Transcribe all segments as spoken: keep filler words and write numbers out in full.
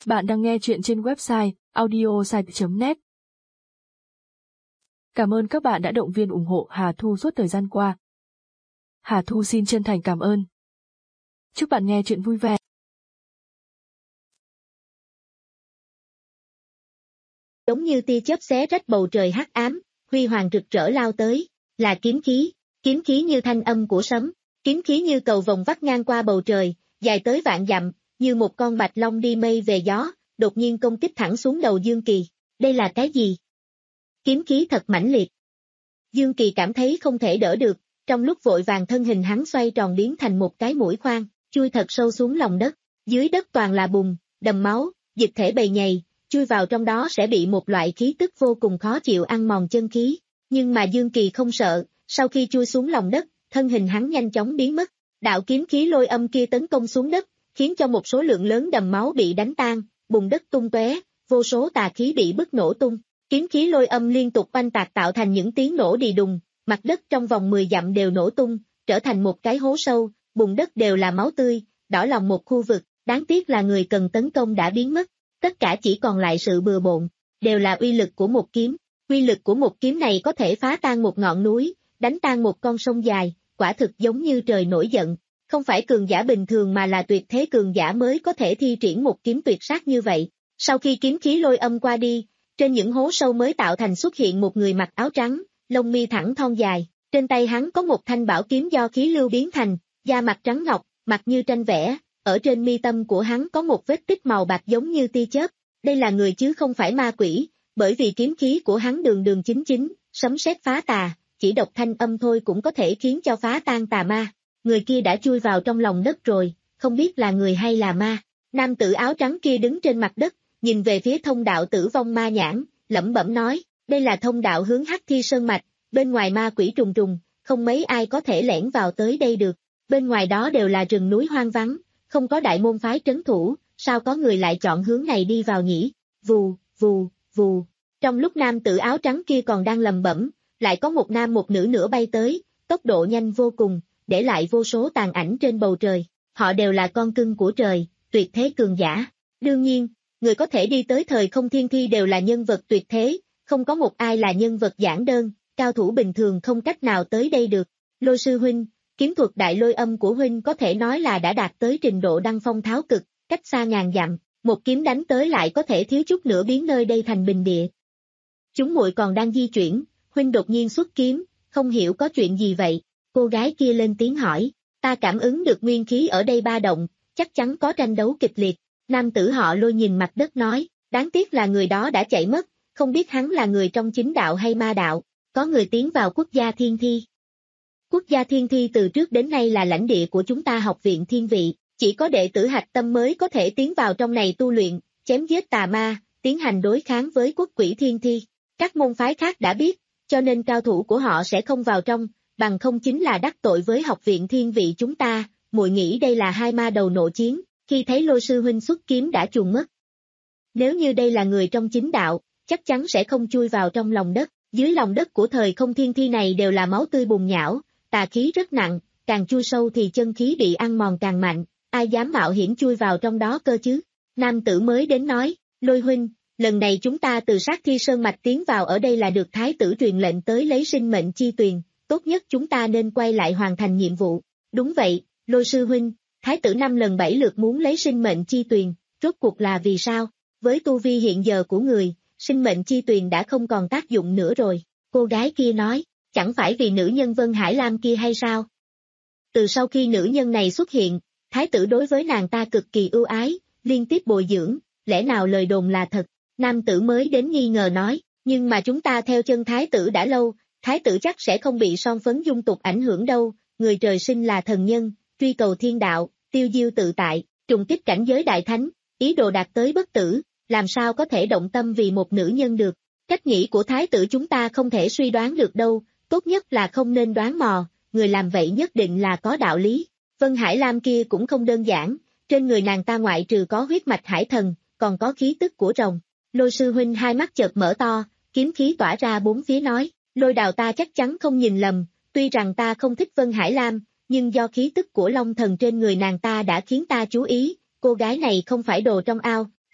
Bạn đang nghe chuyện trên website audiosite chấm net. Cảm ơn các bạn đã động viên ủng hộ Hà Thu suốt thời gian qua. Hà Thu xin chân thành cảm ơn. Chúc bạn nghe chuyện vui vẻ. Giống như tia chớp xé rách bầu trời hắc ám, huy hoàng rực rỡ lao tới, là kiếm khí, kiếm khí như thanh âm của sấm, kiếm khí như cầu vồng vắt ngang qua bầu trời, dài tới vạn dặm, như một con bạch long đi mây về gió, đột nhiên công kích thẳng xuống đầu Dương Kỳ. Đây là cái gì? Kiếm khí thật mãnh liệt. Dương Kỳ cảm thấy không thể đỡ được, trong lúc vội vàng thân hình hắn xoay tròn biến thành một cái mũi khoan, chui thật sâu xuống lòng đất, dưới đất toàn là bùn, đầm máu, dịch thể bầy nhầy, chui vào trong đó sẽ bị một loại khí tức vô cùng khó chịu ăn mòn chân khí, nhưng mà Dương Kỳ không sợ, sau khi chui xuống lòng đất, thân hình hắn nhanh chóng biến mất, đạo kiếm khí lôi âm kia tấn công xuống đất, khiến cho một số lượng lớn đầm máu bị đánh tan, bùn đất tung tóe, vô số tà khí bị bức nổ tung, kiếm khí lôi âm liên tục oanh tạc tạo thành những tiếng nổ đì đùng, mặt đất trong vòng mười dặm đều nổ tung, trở thành một cái hố sâu, bùn đất đều là máu tươi, đỏ lòng một khu vực, đáng tiếc là người cần tấn công đã biến mất, tất cả chỉ còn lại sự bừa bộn, đều là uy lực của một kiếm, uy lực của một kiếm này có thể phá tan một ngọn núi, đánh tan một con sông dài, quả thực giống như trời nổi giận. Không phải cường giả bình thường mà là tuyệt thế cường giả mới có thể thi triển một kiếm tuyệt sát như vậy. Sau khi kiếm khí lôi âm qua đi, trên những hố sâu mới tạo thành xuất hiện một người mặc áo trắng, lông mi thẳng thon dài, trên tay hắn có một thanh bảo kiếm do khí lưu biến thành, da mặt trắng ngọc, mặt như tranh vẽ, ở trên mi tâm của hắn có một vết tích màu bạc giống như tia chớp. Đây là người chứ không phải ma quỷ, bởi vì kiếm khí của hắn đường đường chính chính, sấm sét phá tà, chỉ độc thanh âm thôi cũng có thể khiến cho phá tan tà ma. Người kia đã chui vào trong lòng đất rồi, không biết là người hay là ma. Nam tử áo trắng kia đứng trên mặt đất, nhìn về phía thông đạo tử vong ma nhãn, lẩm bẩm nói, đây là thông đạo hướng Hắc Thi Sơn Mạch, bên ngoài ma quỷ trùng trùng, không mấy ai có thể lẻn vào tới đây được. Bên ngoài đó đều là rừng núi hoang vắng, không có đại môn phái trấn thủ, sao có người lại chọn hướng này đi vào nhỉ? Vù, vù, vù. Trong lúc nam tử áo trắng kia còn đang lẩm bẩm, lại có một nam một nữ nữa bay tới, tốc độ nhanh vô cùng, để lại vô số tàn ảnh trên bầu trời. Họ đều là con cưng của trời, tuyệt thế cường giả. Đương nhiên, người có thể đi tới thời không thiên thi đều là nhân vật tuyệt thế, không có một ai là nhân vật giản đơn, cao thủ bình thường không cách nào tới đây được. Lôi sư huynh, kiếm thuật đại lôi âm của huynh có thể nói là đã đạt tới trình độ đăng phong tháo cực, cách xa ngàn dặm, một kiếm đánh tới lại có thể thiếu chút nữa biến nơi đây thành bình địa. Chúng muội còn đang di chuyển, huynh đột nhiên xuất kiếm, không hiểu có chuyện gì vậy. Cô gái kia lên tiếng hỏi, ta cảm ứng được nguyên khí ở đây ba động, chắc chắn có tranh đấu kịch liệt. Nam tử họ Lôi nhìn mặt đất nói, đáng tiếc là người đó đã chạy mất, không biết hắn là người trong chính đạo hay ma đạo. Có người tiến vào quốc gia thiên thi. Quốc gia thiên thi từ trước đến nay là lãnh địa của chúng ta Học viện Thiên Vị, chỉ có đệ tử hạch tâm mới có thể tiến vào trong này tu luyện, chém giết tà ma, tiến hành đối kháng với quốc quỷ thiên thi. Các môn phái khác đã biết, cho nên cao thủ của họ sẽ không vào trong, bằng không chính là đắc tội với Học viện Thiên Vị chúng ta. Muội nghĩ đây là hai ma đầu nộ chiến, khi thấy Lôi sư huynh xuất kiếm đã chuồn mất. Nếu như đây là người trong chính đạo, chắc chắn sẽ không chui vào trong lòng đất, dưới lòng đất của thời không thiên thi này đều là máu tươi bùn nhão, tà khí rất nặng, càng chui sâu thì chân khí bị ăn mòn càng mạnh, ai dám mạo hiểm chui vào trong đó cơ chứ. Nam tử mới đến nói, Lôi huynh, lần này chúng ta từ Sát Thi Sơn Mạch tiến vào ở đây là được thái tử truyền lệnh tới lấy sinh mệnh chi tuyền, tốt nhất chúng ta nên quay lại hoàn thành nhiệm vụ. Đúng vậy, Lôi sư huynh, thái tử năm lần bảy lượt muốn lấy sinh mệnh chi tuyền, rốt cuộc là vì sao? Với tu vi hiện giờ của người, sinh mệnh chi tuyền đã không còn tác dụng nữa rồi. Cô gái kia nói, chẳng phải vì nữ nhân Vân Hải Lam kia hay sao? Từ sau khi nữ nhân này xuất hiện, thái tử đối với nàng ta cực kỳ ưu ái, liên tiếp bồi dưỡng, lẽ nào lời đồn là thật? Nam tử mới đến nghi ngờ nói, nhưng mà chúng ta theo chân thái tử đã lâu, thái tử chắc sẽ không bị son phấn dung tục ảnh hưởng đâu, người trời sinh là thần nhân, truy cầu thiên đạo, tiêu diêu tự tại, trùng kích cảnh giới đại thánh, ý đồ đạt tới bất tử, làm sao có thể động tâm vì một nữ nhân được. Cách nghĩ của thái tử chúng ta không thể suy đoán được đâu, tốt nhất là không nên đoán mò, người làm vậy nhất định là có đạo lý. Vân Hải Lam kia cũng không đơn giản, trên người nàng ta ngoại trừ có huyết mạch hải thần, còn có khí tức của rồng. Lôi sư huynh hai mắt chợt mở to, kiếm khí tỏa ra bốn phía nói, Lôi đào ta chắc chắn không nhìn lầm, tuy rằng ta không thích Vân Hải Lam, nhưng do khí tức của Long Thần trên người nàng ta đã khiến ta chú ý, cô gái này không phải đồ trong ao,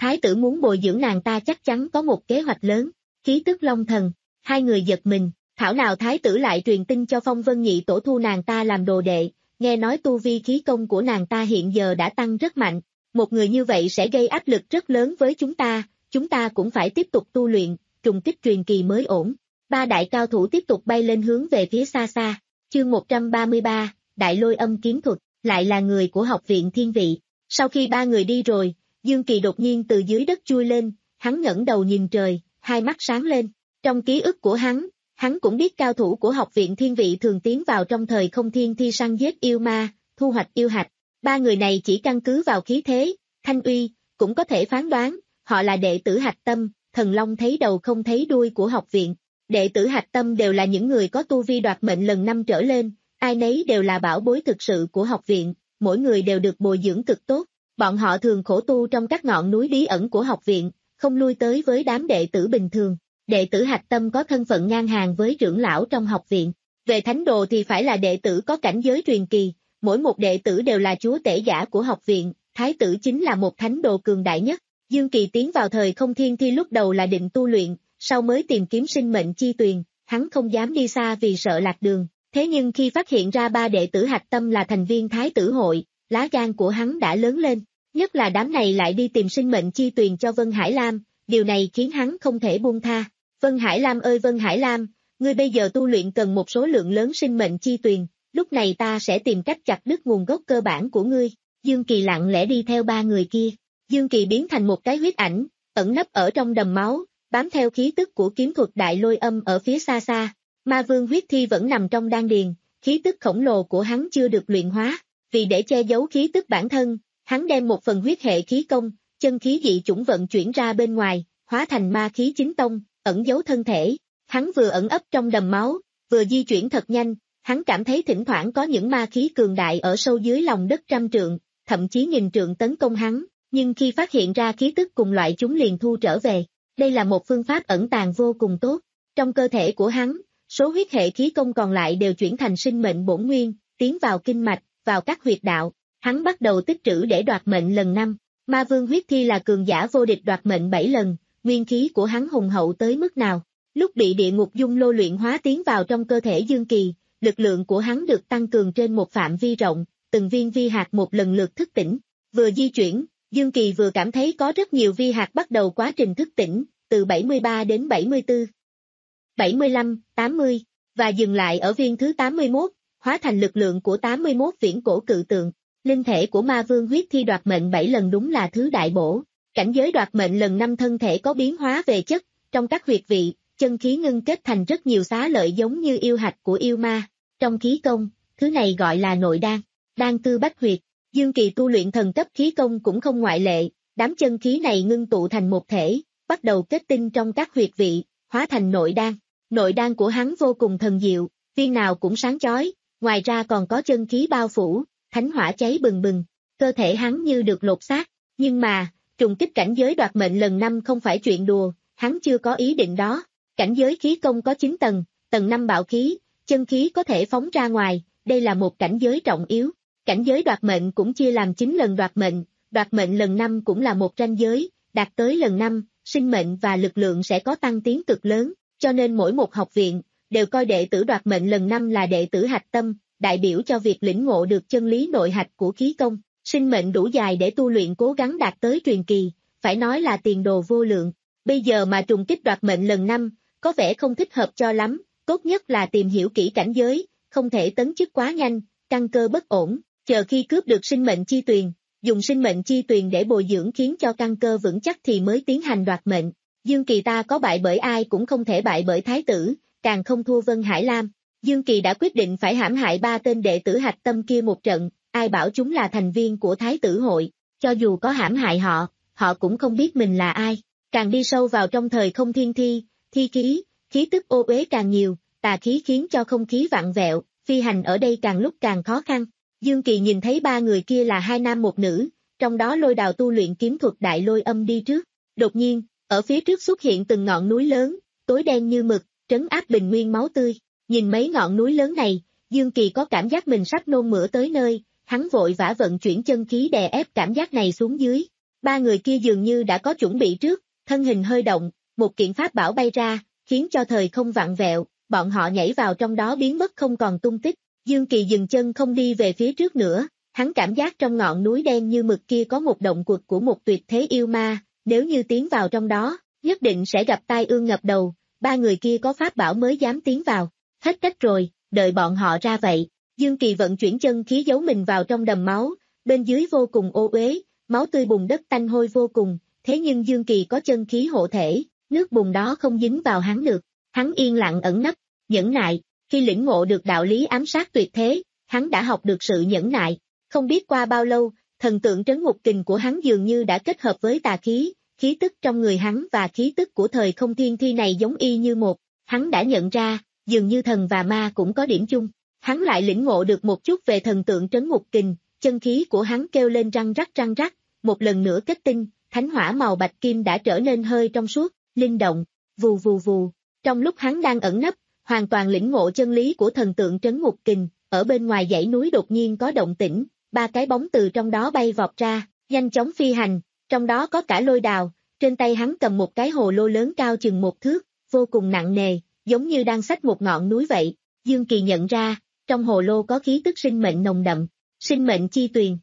Thái tử muốn bồi dưỡng nàng ta chắc chắn có một kế hoạch lớn. Khí tức long thần, hai người giật mình, thảo nào thái tử lại truyền tin cho Phong Vân Nhị tổ thu nàng ta làm đồ đệ, nghe nói tu vi khí công của nàng ta hiện giờ đã tăng rất mạnh, một người như vậy sẽ gây áp lực rất lớn với chúng ta, chúng ta cũng phải tiếp tục tu luyện, trùng kích truyền kỳ mới ổn. Ba đại cao thủ tiếp tục bay lên hướng về phía xa xa. Chương một trăm ba mươi ba, Đại Lôi Âm Kiếm Thuật, lại là người của học viện Thiên Vị. Sau khi ba người đi rồi, Dương Kỳ đột nhiên từ dưới đất chui lên, hắn ngẩng đầu nhìn trời, hai mắt sáng lên. Trong ký ức của hắn, hắn cũng biết cao thủ của học viện Thiên Vị thường tiến vào trong thời không thiên thi săn giết yêu ma, thu hoạch yêu hạch. Ba người này chỉ căn cứ vào khí thế, thanh uy, cũng có thể phán đoán, họ là đệ tử hạch tâm, thần long thấy đầu không thấy đuôi của học viện. Đệ tử hạch tâm đều là những người có tu vi đoạt mệnh lần năm trở lên, ai nấy đều là bảo bối thực sự của học viện, mỗi người đều được bồi dưỡng cực tốt. Bọn họ thường khổ tu trong các ngọn núi bí ẩn của học viện, không lui tới với đám đệ tử bình thường. Đệ tử hạch tâm có thân phận ngang hàng với trưởng lão trong học viện. Về thánh đồ thì phải là đệ tử có cảnh giới truyền kỳ, mỗi một đệ tử đều là chúa tể giả của học viện, thái tử chính là một thánh đồ cường đại nhất. Dương Kỳ tiến vào thời không thiên thi lúc đầu là định tu luyện, sau mới tìm kiếm sinh mệnh chi tuyền, hắn không dám đi xa vì sợ lạc đường. Thế nhưng khi phát hiện ra ba đệ tử hạch tâm là thành viên thái tử hội, lá gan của hắn đã lớn lên, nhất là đám này lại đi tìm sinh mệnh chi tuyền cho Vân Hải Lam, điều này khiến hắn không thể buông tha. Vân Hải Lam ơi Vân Hải Lam, ngươi bây giờ tu luyện cần một số lượng lớn sinh mệnh chi tuyền, lúc này ta sẽ tìm cách chặt đứt nguồn gốc cơ bản của ngươi. Dương Kỳ lặng lẽ đi theo ba người kia, Dương Kỳ biến thành một cái huyết ảnh, ẩn nấp ở trong đầm máu, bám theo khí tức của kiếm thuật Đại Lôi Âm ở phía xa xa. Ma Vương huyết thi vẫn nằm trong đan điền, khí tức khổng lồ của hắn chưa được luyện hóa, vì để che giấu khí tức bản thân, hắn đem một phần huyết hệ khí công, chân khí dị chủng vận chuyển ra bên ngoài, hóa thành ma khí chính tông, ẩn giấu thân thể. Hắn vừa ẩn ấp trong đầm máu, vừa di chuyển thật nhanh, hắn cảm thấy thỉnh thoảng có những ma khí cường đại ở sâu dưới lòng đất trăm trượng, thậm chí nghìn trượng tấn công hắn, nhưng khi phát hiện ra khí tức cùng loại chúng liền thu trở về. Đây là một phương pháp ẩn tàng vô cùng tốt. Trong cơ thể của hắn, số huyết hệ khí công còn lại đều chuyển thành sinh mệnh bổn nguyên, tiến vào kinh mạch, vào các huyệt đạo. Hắn bắt đầu tích trữ để đoạt mệnh lần năm. Ma Vương huyết thi là cường giả vô địch đoạt mệnh bảy lần, nguyên khí của hắn hùng hậu tới mức nào. Lúc bị địa ngục dung lô luyện hóa tiến vào trong cơ thể Dương Kỳ, lực lượng của hắn được tăng cường trên một phạm vi rộng, từng viên vi hạt một lần lượt thức tỉnh. Vừa di chuyển, Dương Kỳ vừa cảm thấy có rất nhiều vi hạt bắt đầu quá trình thức tỉnh, từ bảy mươi ba đến bảy mươi tư, bảy mươi lăm, tám mươi, và dừng lại ở viên thứ tám mươi mốt, hóa thành lực lượng của tám mươi mốt viễn cổ cự tượng. Linh thể của Ma Vương huyết thi đoạt mệnh bảy lần đúng là thứ đại bổ. Cảnh giới đoạt mệnh lần năm thân thể có biến hóa về chất, trong các huyệt vị, chân khí ngưng kết thành rất nhiều xá lợi giống như yêu hạch của yêu ma. Trong khí công, thứ này gọi là nội đan, đan tư bách huyệt. Dương Kỳ tu luyện thần cấp khí công cũng không ngoại lệ, đám chân khí này ngưng tụ thành một thể, bắt đầu kết tinh trong các huyệt vị, hóa thành nội đan. Nội đan của hắn vô cùng thần diệu, viên nào cũng sáng chói, ngoài ra còn có chân khí bao phủ, thánh hỏa cháy bừng bừng, cơ thể hắn như được lột xác. Nhưng mà, trùng kích cảnh giới đoạt mệnh lần năm không phải chuyện đùa, hắn chưa có ý định đó. Cảnh giới khí công có chín tầng, tầng năm bạo khí, chân khí có thể phóng ra ngoài, đây là một cảnh giới trọng yếu. Cảnh giới đoạt mệnh cũng chia làm chín lần đoạt mệnh, đoạt mệnh lần năm cũng là một ranh giới, đạt tới lần năm, sinh mệnh và lực lượng sẽ có tăng tiến cực lớn, cho nên mỗi một học viện đều coi đệ tử đoạt mệnh lần năm là đệ tử hạch tâm, đại biểu cho việc lĩnh ngộ được chân lý nội hạch của khí công. Sinh mệnh đủ dài để tu luyện cố gắng đạt tới truyền kỳ, phải nói là tiền đồ vô lượng. Bây giờ mà trùng kích đoạt mệnh lần năm, có vẻ không thích hợp cho lắm, tốt nhất là tìm hiểu kỹ cảnh giới, không thể tấn chức quá nhanh, căn cơ bất ổn, chờ khi cướp được sinh mệnh chi tuyền, dùng sinh mệnh chi tuyền để bồi dưỡng khiến cho căn cơ vững chắc thì mới tiến hành đoạt mệnh. Dương Kỳ ta có bại bởi ai cũng không thể bại bởi thái tử, càng không thua Vân Hải Lam. Dương Kỳ đã quyết định phải hãm hại ba tên đệ tử hạch tâm kia một trận, ai bảo chúng là thành viên của thái tử hội, cho dù có hãm hại họ, họ cũng không biết mình là ai. Càng đi sâu vào trong thời không thiên thi, thi khí, khí tức ô uế càng nhiều, tà khí khiến cho không khí vặn vẹo, phi hành ở đây càng lúc càng khó khăn. Dương Kỳ nhìn thấy ba người kia là hai nam một nữ, trong đó Lôi Đào tu luyện kiếm thuật Đại Lôi Âm đi trước. Đột nhiên, ở phía trước xuất hiện từng ngọn núi lớn, tối đen như mực, trấn áp bình nguyên máu tươi. Nhìn mấy ngọn núi lớn này, Dương Kỳ có cảm giác mình sắp nôn mửa tới nơi, hắn vội vã vận chuyển chân khí đè ép cảm giác này xuống dưới. Ba người kia dường như đã có chuẩn bị trước, thân hình hơi động, một kiện pháp bảo bay ra, khiến cho thời không vặn vẹo, bọn họ nhảy vào trong đó biến mất không còn tung tích. Dương Kỳ dừng chân không đi về phía trước nữa, hắn cảm giác trong ngọn núi đen như mực kia có một động quật của một tuyệt thế yêu ma, nếu như tiến vào trong đó, nhất định sẽ gặp tai ương ngập đầu, ba người kia có pháp bảo mới dám tiến vào. Hết cách rồi, đợi bọn họ ra vậy. Dương Kỳ vận chuyển chân khí giấu mình vào trong đầm máu, bên dưới vô cùng ô uế, máu tươi bùn đất tanh hôi vô cùng, thế nhưng Dương Kỳ có chân khí hộ thể, nước bùn đó không dính vào hắn được. Hắn yên lặng ẩn nấp, nhẫn nại, khi lĩnh ngộ được đạo lý ám sát tuyệt thế, hắn đã học được sự nhẫn nại. Không biết qua bao lâu, thần tượng trấn ngục kình của hắn dường như đã kết hợp với tà khí, khí tức trong người hắn và khí tức của thời không thiên thi này giống y như một. Hắn đã nhận ra, dường như thần và ma cũng có điểm chung. Hắn lại lĩnh ngộ được một chút về thần tượng trấn ngục kình, chân khí của hắn kêu lên răng rắc răng rắc, một lần nữa kết tinh, thánh hỏa màu bạch kim đã trở nên hơi trong suốt, linh động, vù vù vù. Trong lúc hắn đang ẩn nấp, hoàn toàn lĩnh ngộ chân lý của thần tượng trấn ngục kình, ở bên ngoài dãy núi đột nhiên có động tĩnh, ba cái bóng từ trong đó bay vọt ra, nhanh chóng phi hành, trong đó có cả Lôi Đào, trên tay hắn cầm một cái hồ lô lớn cao chừng một thước, vô cùng nặng nề, giống như đang xách một ngọn núi vậy. Dương Kỳ nhận ra, trong hồ lô có khí tức sinh mệnh nồng đậm, sinh mệnh chi tuyền.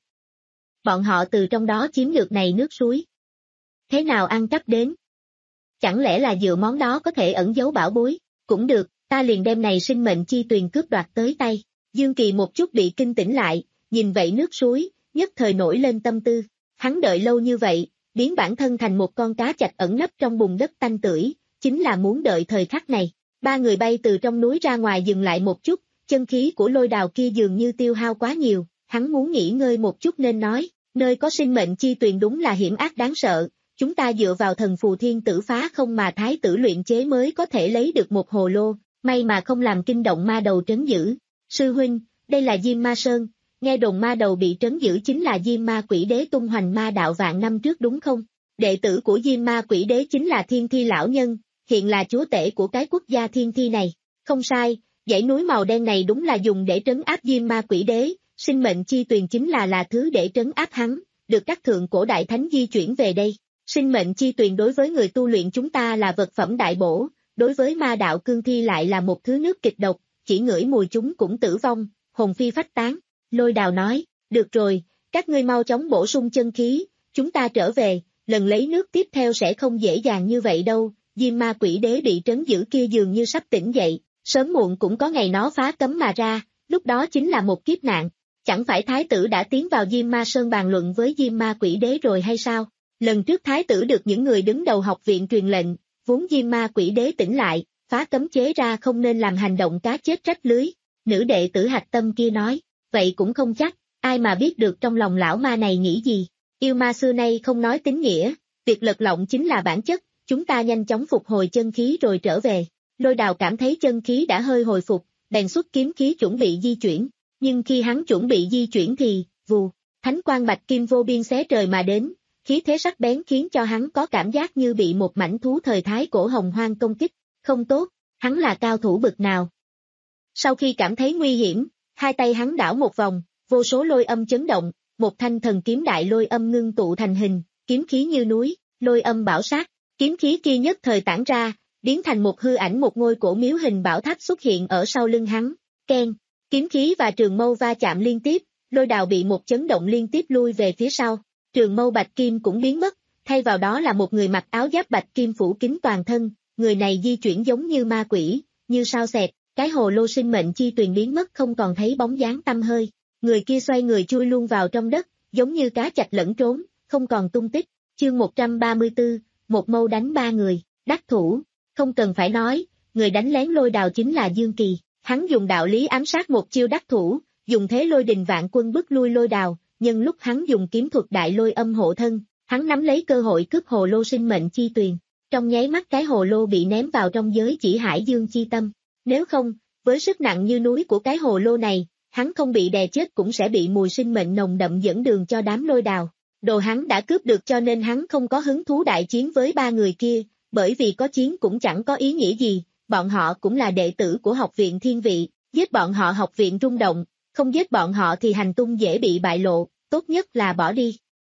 Bọn họ từ trong đó chiếm được này nước suối. Thế nào ăn cắp đến? Chẳng lẽ là dựa món đó có thể ẩn giấu bảo bối? Cũng được, ta liền đem này sinh mệnh chi tuyền cướp đoạt tới tay. Dương Kỳ một chút bị kinh tỉnh lại, nhìn vậy nước suối, nhất thời nổi lên tâm tư. Hắn đợi lâu như vậy, biến bản thân thành một con cá chạch ẩn nấp trong bùn đất tanh tưởi, chính là muốn đợi thời khắc này. Ba người bay từ trong núi ra ngoài dừng lại một chút, chân khí của Lôi Đào kia dường như tiêu hao quá nhiều, hắn muốn nghỉ ngơi một chút nên nói, nơi có sinh mệnh chi tuyền đúng là hiểm ác đáng sợ, chúng ta dựa vào thần phù thiên tử phá không mà thái tử luyện chế mới có thể lấy được một hồ lô, may mà không làm kinh động ma đầu trấn giữ. Sư huynh, đây là Diêm Ma Sơn, nghe đồn ma đầu bị trấn giữ chính là Diêm Ma Quỷ Đế tung hoành ma đạo vạn năm trước đúng không? Đệ tử của Diêm Ma Quỷ Đế chính là Thiên Thi lão nhân, hiện là chúa tể của cái quốc gia Thiên Thi này. Không sai, dãy núi màu đen này đúng là dùng để trấn áp Diêm Ma Quỷ Đế, sinh mệnh chi tuyền chính là là thứ để trấn áp hắn, được các thượng cổ đại thánh di chuyển về đây. Sinh mệnh chi tuyền đối với người tu luyện chúng ta là vật phẩm đại bổ, đối với ma đạo cương thi lại là một thứ nước kịch độc, chỉ ngửi mùi chúng cũng tử vong, hồn phi phách tán. Lôi Đào nói, được rồi, các ngươi mau chóng bổ sung chân khí, chúng ta trở về, lần lấy nước tiếp theo sẽ không dễ dàng như vậy đâu. Diêm Ma Quỷ Đế bị trấn giữ kia dường như sắp tỉnh dậy, sớm muộn cũng có ngày nó phá cấm mà ra, lúc đó chính là một kiếp nạn. Chẳng phải thái tử đã tiến vào Diêm Ma Sơn bàn luận với Diêm Ma Quỷ Đế rồi hay sao? Lần trước thái tử được những người đứng đầu học viện truyền lệnh, vốn Diêm Ma Quỷ Đế tỉnh lại, phá cấm chế ra không nên làm hành động cá chết rách lưới. Nữ đệ tử Hạch Tâm kia nói, vậy cũng không chắc, ai mà biết được trong lòng lão ma này nghĩ gì. Yêu ma xưa nay không nói tín nghĩa, việc lật lọng chính là bản chất, chúng ta nhanh chóng phục hồi chân khí rồi trở về. Lôi Đào cảm thấy chân khí đã hơi hồi phục, bèn xuất kiếm khí chuẩn bị di chuyển, nhưng khi hắn chuẩn bị di chuyển thì, vù, thánh quang bạch kim vô biên xé trời mà đến, khí thế sắc bén khiến cho hắn có cảm giác như bị một mảnh thú thời thái cổ hồng hoang công kích, không tốt, hắn là cao thủ bực nào. Sau khi cảm thấy nguy hiểm, hai tay hắn đảo một vòng, vô số lôi âm chấn động, một thanh thần kiếm đại lôi âm ngưng tụ thành hình, kiếm khí như núi, lôi âm bảo sát, kiếm khí kia nhất thời tản ra, biến thành một hư ảnh một ngôi cổ miếu hình bảo tháp xuất hiện ở sau lưng hắn, keng, kiếm khí và trường mâu va chạm liên tiếp, Lôi Đào bị một chấn động liên tiếp lui về phía sau, trường mâu bạch kim cũng biến mất, thay vào đó là một người mặc áo giáp bạch kim phủ kín toàn thân, người này di chuyển giống như ma quỷ, như sao xẹt, cái hồ lô sinh mệnh chi tuyền biến mất không còn thấy bóng dáng tăm hơi, người kia xoay người chui luôn vào trong đất, giống như cá chạch lẫn trốn, không còn tung tích. Chương một trăm ba mươi tư, một mâu đánh ba người, đắc thủ, không cần phải nói, người đánh lén Lôi Đào chính là Dương Kỳ, hắn dùng đạo lý ám sát một chiêu đắc thủ, dùng thế lôi đình vạn quân bức lui Lôi Đào, nhưng lúc hắn dùng kiếm thuật đại lôi âm hộ thân, hắn nắm lấy cơ hội cướp hồ lô sinh mệnh chi tuyền, trong nháy mắt cái hồ lô bị ném vào trong giới chỉ hải dương chi tâm, nếu không, với sức nặng như núi của cái hồ lô này, hắn không bị đè chết cũng sẽ bị mùi sinh mệnh nồng đậm dẫn đường cho đám Lôi Đào. Đồ hắn đã cướp được cho nên hắn không có hứng thú đại chiến với ba người kia, bởi vì có chiến cũng chẳng có ý nghĩa gì, bọn họ cũng là đệ tử của học viện thiên vị, giết bọn họ học viện rung động, không giết bọn họ thì hành tung dễ bị bại lộ, tốt nhất là bỏ đi.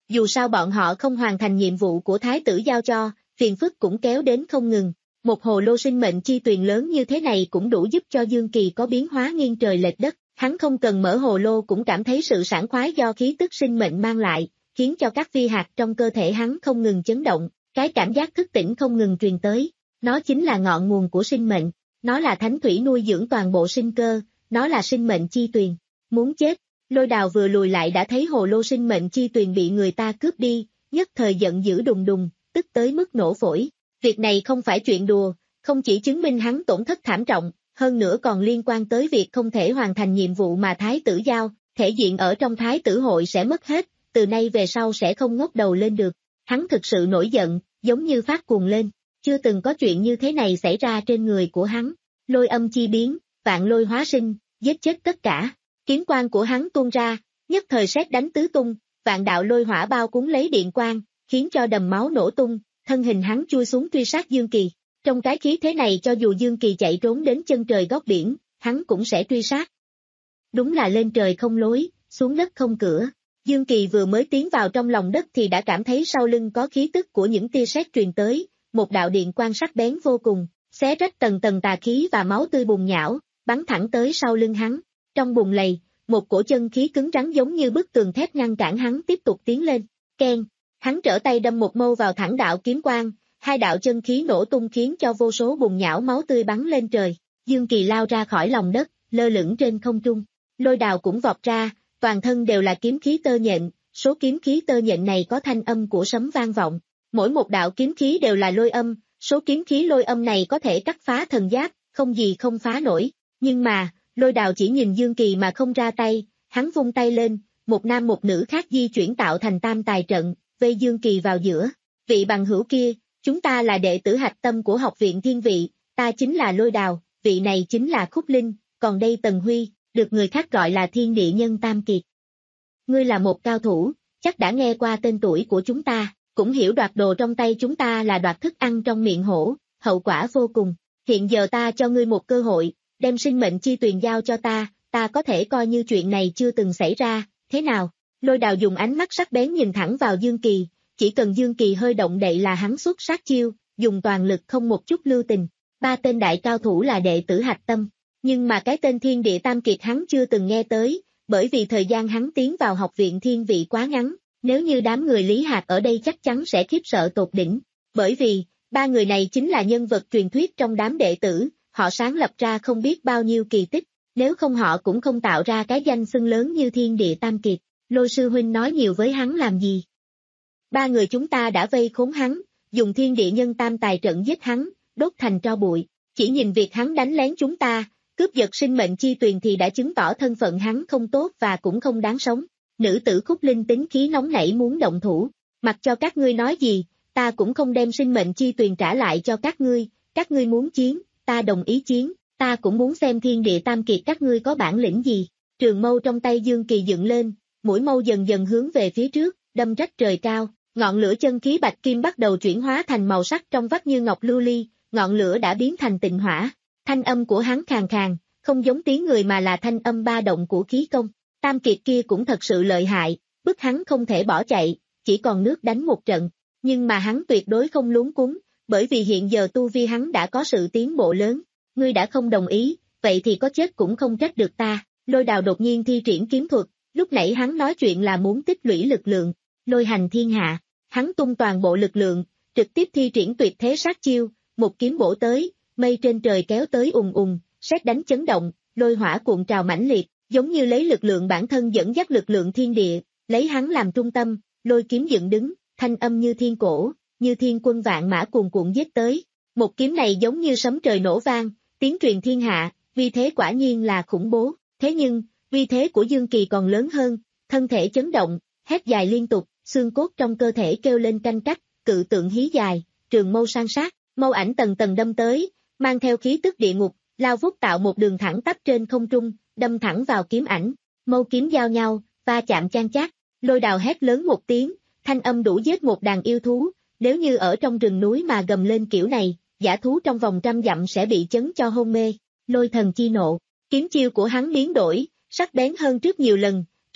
dù sao bọn họ không hoàn thành nhiệm vụ của thái tử giao cho, phiền phức cũng kéo đến không ngừng. Một hồ lô sinh mệnh chi tuyền lớn như thế này cũng đủ giúp cho Dương Kỳ có biến hóa nghiêng trời lệch đất, hắn không cần mở hồ lô cũng cảm thấy sự sảng khoái do khí tức sinh mệnh mang lại, khiến cho các phi hạt trong cơ thể hắn không ngừng chấn động, cái cảm giác thức tỉnh không ngừng truyền tới. Nó chính là ngọn nguồn của sinh mệnh, nó là thánh thủy nuôi dưỡng toàn bộ sinh cơ, nó là sinh mệnh chi tuyền. Muốn chết, Lôi Đào vừa lùi lại đã thấy hồ lô sinh mệnh chi tuyền bị người ta cướp đi, nhất thời giận dữ đùng đùng, tức tới mức nổ phổi. Việc này không phải chuyện đùa, không chỉ chứng minh hắn tổn thất thảm trọng, hơn nữa còn liên quan tới việc không thể hoàn thành nhiệm vụ mà thái tử giao, thể diện ở trong thái tử hội sẽ mất hết, từ nay về sau sẽ không ngóc đầu lên được. Hắn thực sự nổi giận, giống như phát cuồng lên, chưa từng có chuyện như thế này xảy ra trên người của hắn. Lôi âm chi biến, vạn lôi hóa sinh, giết chết tất cả. Kiếm quang của hắn tuôn ra, nhất thời sét đánh tứ tung, vạn đạo lôi hỏa bao cuốn lấy điện quang, khiến cho đầm máu nổ tung, thân hình hắn chui xuống truy sát Dương Kỳ. Trong cái khí thế này cho dù Dương Kỳ chạy trốn đến chân trời góc biển, hắn cũng sẽ truy sát. Đúng là lên trời không lối, xuống đất không cửa. Dương Kỳ vừa mới tiến vào trong lòng đất thì đã cảm thấy sau lưng có khí tức của những tia sét truyền tới, một đạo điện quang sắc bén vô cùng, xé rách tầng tầng tà khí và máu tươi bùng nhão, bắn thẳng tới sau lưng hắn. Trong bùn lầy, một cổ chân khí cứng rắn giống như bức tường thép ngăn cản hắn tiếp tục tiến lên. Keng, hắn trở tay đâm một mâu vào thẳng đạo kiếm quang, hai đạo chân khí nổ tung khiến cho vô số bùn nhão máu tươi bắn lên trời. Dương Kỳ lao ra khỏi lòng đất, lơ lửng trên không trung. Lôi Đào cũng vọt ra, toàn thân đều là kiếm khí tơ nhện, số kiếm khí tơ nhện này có thanh âm của sấm vang vọng. Mỗi một đạo kiếm khí đều là lôi âm, số kiếm khí lôi âm này có thể cắt phá thần giáp, không gì không phá nổi. Nhưng mà, Lôi Đào chỉ nhìn Dương Kỳ mà không ra tay, hắn vung tay lên, một nam một nữ khác di chuyển tạo thành tam tài trận, vây Dương Kỳ vào giữa. Vị bằng hữu kia, chúng ta là đệ tử hạch tâm của học viện thiên vị, ta chính là Lôi Đào, vị này chính là Khúc Linh, còn đây Tần Huy, được người khác gọi là thiên địa nhân tam kiệt. Ngươi là một cao thủ, chắc đã nghe qua tên tuổi của chúng ta, cũng hiểu đoạt đồ trong tay chúng ta là đoạt thức ăn trong miệng hổ, hậu quả vô cùng. Hiện giờ ta cho ngươi một cơ hội, đem sinh mệnh chi tuyền giao cho ta, ta có thể coi như chuyện này chưa từng xảy ra, thế nào? Lôi Đào dùng ánh mắt sắc bén nhìn thẳng vào Dương Kỳ, chỉ cần Dương Kỳ hơi động đậy là hắn xuất sát chiêu, dùng toàn lực không một chút lưu tình. Ba tên đại cao thủ là đệ tử hạch tâm, nhưng mà cái tên thiên địa tam kiệt hắn chưa từng nghe tới, bởi vì thời gian hắn tiến vào học viện thiên vị quá ngắn, nếu như đám người Lý Hạc ở đây chắc chắn sẽ khiếp sợ tột đỉnh, bởi vì, ba người này chính là nhân vật truyền thuyết trong đám đệ tử, họ sáng lập ra không biết bao nhiêu kỳ tích, nếu không họ cũng không tạo ra cái danh xưng lớn như thiên địa tam kiệt. Lôi sư huynh nói nhiều với hắn làm gì? Ba người chúng ta đã vây khốn hắn, dùng thiên địa nhân tam tài trận giết hắn, đốt thành tro bụi, chỉ nhìn việc hắn đánh lén chúng ta, cướp giật sinh mệnh chi tuyền thì đã chứng tỏ thân phận hắn không tốt và cũng không đáng sống. Nữ tử Khúc Linh tính khí nóng nảy muốn động thủ, mặc cho các ngươi nói gì, ta cũng không đem sinh mệnh chi tuyền trả lại cho các ngươi, các ngươi muốn chiến, ta đồng ý chiến, ta cũng muốn xem thiên địa tam kiệt các ngươi có bản lĩnh gì. Trường mâu trong tay Dương Kỳ dựng lên, mũi mâu dần dần hướng về phía trước, đâm rách trời cao, ngọn lửa chân khí bạch kim bắt đầu chuyển hóa thành màu sắc trong vắt như ngọc lưu ly, ngọn lửa đã biến thành tịnh hỏa. Thanh âm của hắn khàn khàn, không giống tiếng người mà là thanh âm ba động của khí công. Tam kiệt kia cũng thật sự lợi hại, bức hắn không thể bỏ chạy, chỉ còn nước đánh một trận. Nhưng mà hắn tuyệt đối không luống cuống, bởi vì hiện giờ tu vi hắn đã có sự tiến bộ lớn. Ngươi đã không đồng ý, vậy thì có chết cũng không trách được ta. Lôi Đào đột nhiên thi triển kiếm thuật, lúc nãy hắn nói chuyện là muốn tích lũy lực lượng, lôi hành thiên hạ. Hắn tung toàn bộ lực lượng, trực tiếp thi triển tuyệt thế sát chiêu, một kiếm bổ tới, mây trên trời kéo tới ùng ùng, sét đánh chấn động, lôi hỏa cuộn trào mãnh liệt, giống như lấy lực lượng bản thân dẫn dắt lực lượng thiên địa, lấy hắn làm trung tâm, lôi kiếm dựng đứng, thanh âm như thiên cổ, như thiên quân vạn mã cuồn cuộn giết tới. Một kiếm này giống như sấm trời nổ vang, tiếng truyền thiên hạ, vì thế quả nhiên là khủng bố. Thế nhưng, vì thế của Dương Kỳ còn lớn hơn, thân thể chấn động, hét dài liên tục, xương cốt trong cơ thể kêu lên canh cách, cự tượng hí dài, trường mâu san sát, mâu ảnh tầng tầng đâm tới, mang theo khí tức địa ngục, lao vút tạo một đường thẳng tắp trên không trung, đâm thẳng vào kiếm ảnh, mâu kiếm giao nhau, va chạm chan chát. Lôi Đào hét lớn một tiếng, thanh âm đủ giết một đàn yêu thú, nếu như ở trong rừng núi mà gầm lên kiểu này, dã thú trong vòng trăm dặm sẽ bị chấn cho hôn mê. Lôi thần chi nộ, kiếm chiêu của hắn biến đổi, sắc bén hơn trước nhiều lần,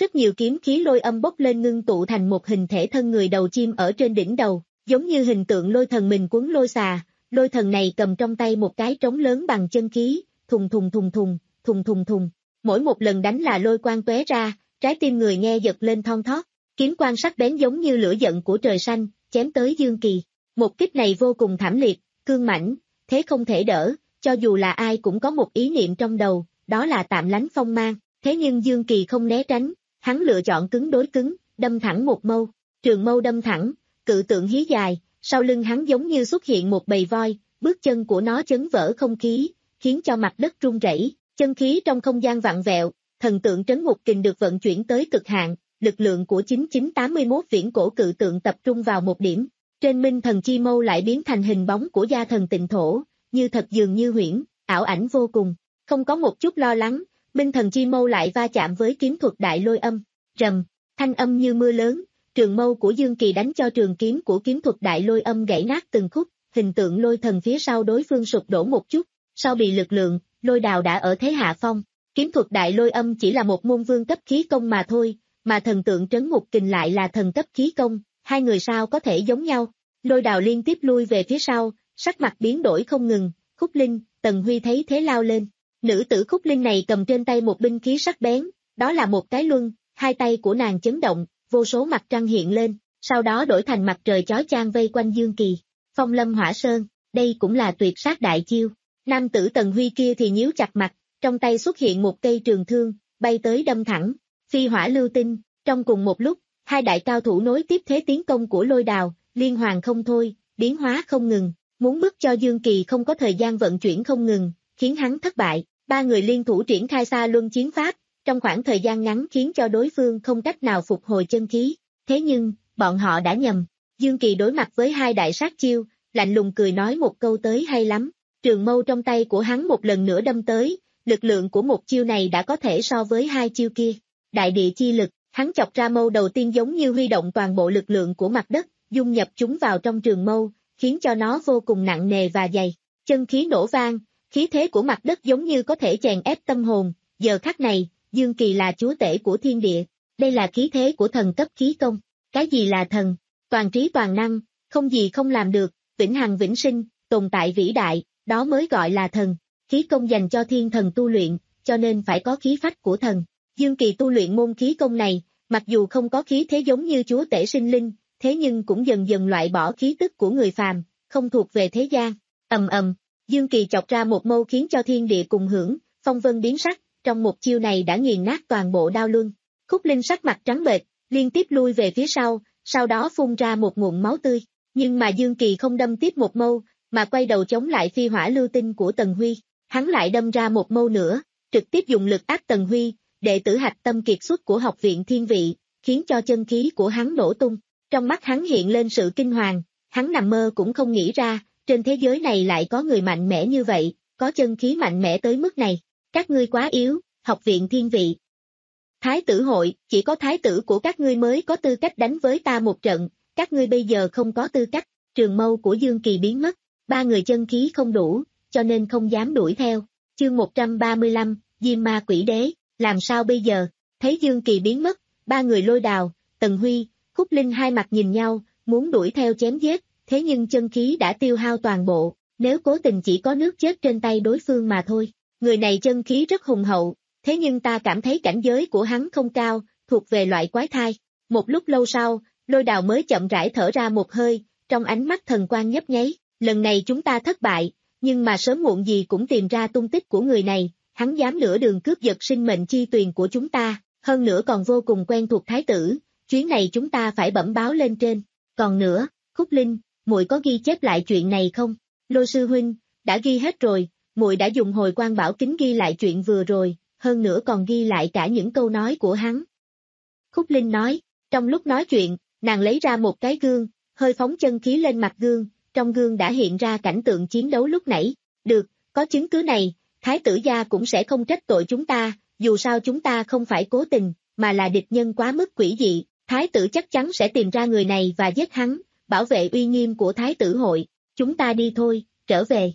Rất nhiều kiếm khí lôi âm bốc lên ngưng tụ thành một hình thể thân người đầu chim ở trên đỉnh đầu, giống như hình tượng lôi thần mình cuốn lôi xà. Lôi thần này cầm trong tay một cái trống lớn bằng chân khí, thùng thùng thùng thùng, thùng thùng thùng. Mỗi một lần đánh là lôi quang tóe ra, trái tim người nghe giật lên thon thót. Kiếm quang sắc bén giống như lửa giận của trời xanh, chém tới Dương Kỳ. Một kích này vô cùng thảm liệt, cương mãnh, thế không thể đỡ, cho dù là ai cũng có một ý niệm trong đầu, đó là tạm lánh phong mang. Thế nhưng Dương Kỳ không né tránh, hắn lựa chọn cứng đối cứng, đâm thẳng một mâu. Trường mâu đâm thẳng, cự tượng hí dài, sau lưng hắn giống như xuất hiện một bầy voi, bước chân của nó chấn vỡ không khí, khiến cho mặt đất rung rẩy, chân khí trong không gian vặn vẹo, thần tượng trấn ngục kình được vận chuyển tới cực hạn, lực lượng của chín chín tám mốt viễn cổ cự tượng tập trung vào một điểm. Trên minh thần chi mâu lại biến thành hình bóng của gia thần tịnh thổ, như thật dường như huyễn, ảo ảnh vô cùng. Không có một chút lo lắng, minh thần chi mâu lại va chạm với kiếm thuật đại lôi âm, rầm, thanh âm như mưa lớn, trường mâu của Dương Kỳ đánh cho trường kiếm của kiếm thuật đại lôi âm gãy nát từng khúc, hình tượng lôi thần phía sau đối phương sụp đổ một chút, sau bị lực lượng, lôi đào đã ở thế hạ phong. Kiếm thuật đại lôi âm chỉ là một môn vương cấp khí công mà thôi, mà thần tượng trấn ngục kình lại là thần cấp khí công, hai người sao có thể giống nhau. Lôi đào liên tiếp lui về phía sau, sắc mặt biến đổi không ngừng. Khúc Linh, Tần Huy thấy thế lao lên. Nữ tử Khúc Linh này cầm trên tay một binh khí sắc bén, đó là một cái luân, hai tay của nàng chấn động, vô số mặt trăng hiện lên, sau đó đổi thành mặt trời chói chang vây quanh Dương Kỳ. Phong lâm hỏa sơn, đây cũng là tuyệt sát đại chiêu. Nam tử Tần Huy kia thì nhíu chặt mặt, trong tay xuất hiện một cây trường thương, bay tới đâm thẳng. Phi hỏa lưu tinh, trong cùng một lúc, hai đại cao thủ nối tiếp thế tiến công của lôi đào, liên hoàn không thôi, biến hóa không ngừng, muốn bức cho Dương Kỳ không có thời gian vận chuyển không ngừng, khiến hắn thất bại. Ba người liên thủ triển khai xa luân chiến pháp, trong khoảng thời gian ngắn khiến cho đối phương không cách nào phục hồi chân khí. Thế nhưng, bọn họ đã nhầm. Dương Kỳ đối mặt với hai đại sát chiêu, lạnh lùng cười nói một câu tới hay lắm. Trường mâu trong tay của hắn một lần nữa đâm tới, lực lượng của một chiêu này đã có thể so với hai chiêu kia. Đại địa chi lực, hắn chọc ra mâu đầu tiên giống như huy động toàn bộ lực lượng của mặt đất, dung nhập chúng vào trong trường mâu, khiến cho nó vô cùng nặng nề và dày. Chân khí nổ vang, khí thế của mặt đất giống như có thể chèn ép tâm hồn. Giờ khắc này, Dương Kỳ là chúa tể của thiên địa, đây là khí thế của thần cấp khí công. Cái gì là thần? Toàn trí toàn năng, không gì không làm được, vĩnh hằng vĩnh sinh, tồn tại vĩ đại, đó mới gọi là thần. Khí công dành cho thiên thần tu luyện, cho nên phải có khí phách của thần. Dương Kỳ tu luyện môn khí công này, mặc dù không có khí thế giống như chúa tể sinh linh, thế nhưng cũng dần dần loại bỏ khí tức của người phàm, không thuộc về thế gian. Ầm ầm, Dương Kỳ chọc ra một mâu khiến cho thiên địa cùng hưởng, phong vân biến sắc, trong một chiêu này đã nghiền nát toàn bộ đao luân. Khúc Linh sắc mặt trắng bệch, liên tiếp lui về phía sau, sau đó phun ra một ngụm máu tươi, nhưng mà Dương Kỳ không đâm tiếp một mâu, mà quay đầu chống lại phi hỏa lưu tinh của Tần Huy, hắn lại đâm ra một mâu nữa, trực tiếp dùng lực áp Tần Huy, đệ tử hạch tâm kiệt xuất của học viện thiên vị, khiến cho chân khí của hắn nổ tung. Trong mắt hắn hiện lên sự kinh hoàng, hắn nằm mơ cũng không nghĩ ra, trên thế giới này lại có người mạnh mẽ như vậy, có chân khí mạnh mẽ tới mức này. Các ngươi quá yếu, học viện thiên vị. Thái tử hội, chỉ có thái tử của các ngươi mới có tư cách đánh với ta một trận, các ngươi bây giờ không có tư cách. Trường mâu của Dương Kỳ biến mất, ba người chân khí không đủ, cho nên không dám đuổi theo. Chương một trăm ba mươi lăm, Diêm Ma Quỷ Đế, làm sao bây giờ? Thấy Dương Kỳ biến mất, ba người Lôi Đào, Tần Huy, Khúc Linh hai mặt nhìn nhau, muốn đuổi theo chém giết, thế nhưng chân khí đã tiêu hao toàn bộ, nếu cố tình chỉ có nước chết trên tay đối phương mà thôi. Người này chân khí rất hùng hậu, thế nhưng ta cảm thấy cảnh giới của hắn không cao, thuộc về loại quái thai. Một lúc lâu sau, Lôi Đào mới chậm rãi thở ra một hơi, trong ánh mắt thần quang nhấp nháy, lần này chúng ta thất bại, nhưng mà sớm muộn gì cũng tìm ra tung tích của người này, hắn dám nửa đường cướp giật sinh mệnh chi tuyền của chúng ta, hơn nữa còn vô cùng quen thuộc thái tử, chuyến này chúng ta phải bẩm báo lên trên. Còn nữa, Khúc Linh, muội có ghi chép lại chuyện này không? Lôi sư huynh, đã ghi hết rồi, muội đã dùng hồi quang bảo kính ghi lại chuyện vừa rồi, hơn nữa còn ghi lại cả những câu nói của hắn. Khúc Linh nói, trong lúc nói chuyện, nàng lấy ra một cái gương, hơi phóng chân khí lên mặt gương, trong gương đã hiện ra cảnh tượng chiến đấu lúc nãy. Được, có chứng cứ này, thái tử gia cũng sẽ không trách tội chúng ta, dù sao chúng ta không phải cố tình, mà là địch nhân quá mức quỷ dị, thái tử chắc chắn sẽ tìm ra người này và giết hắn, bảo vệ uy nghiêm của thái tử hội. Chúng ta đi thôi, trở về.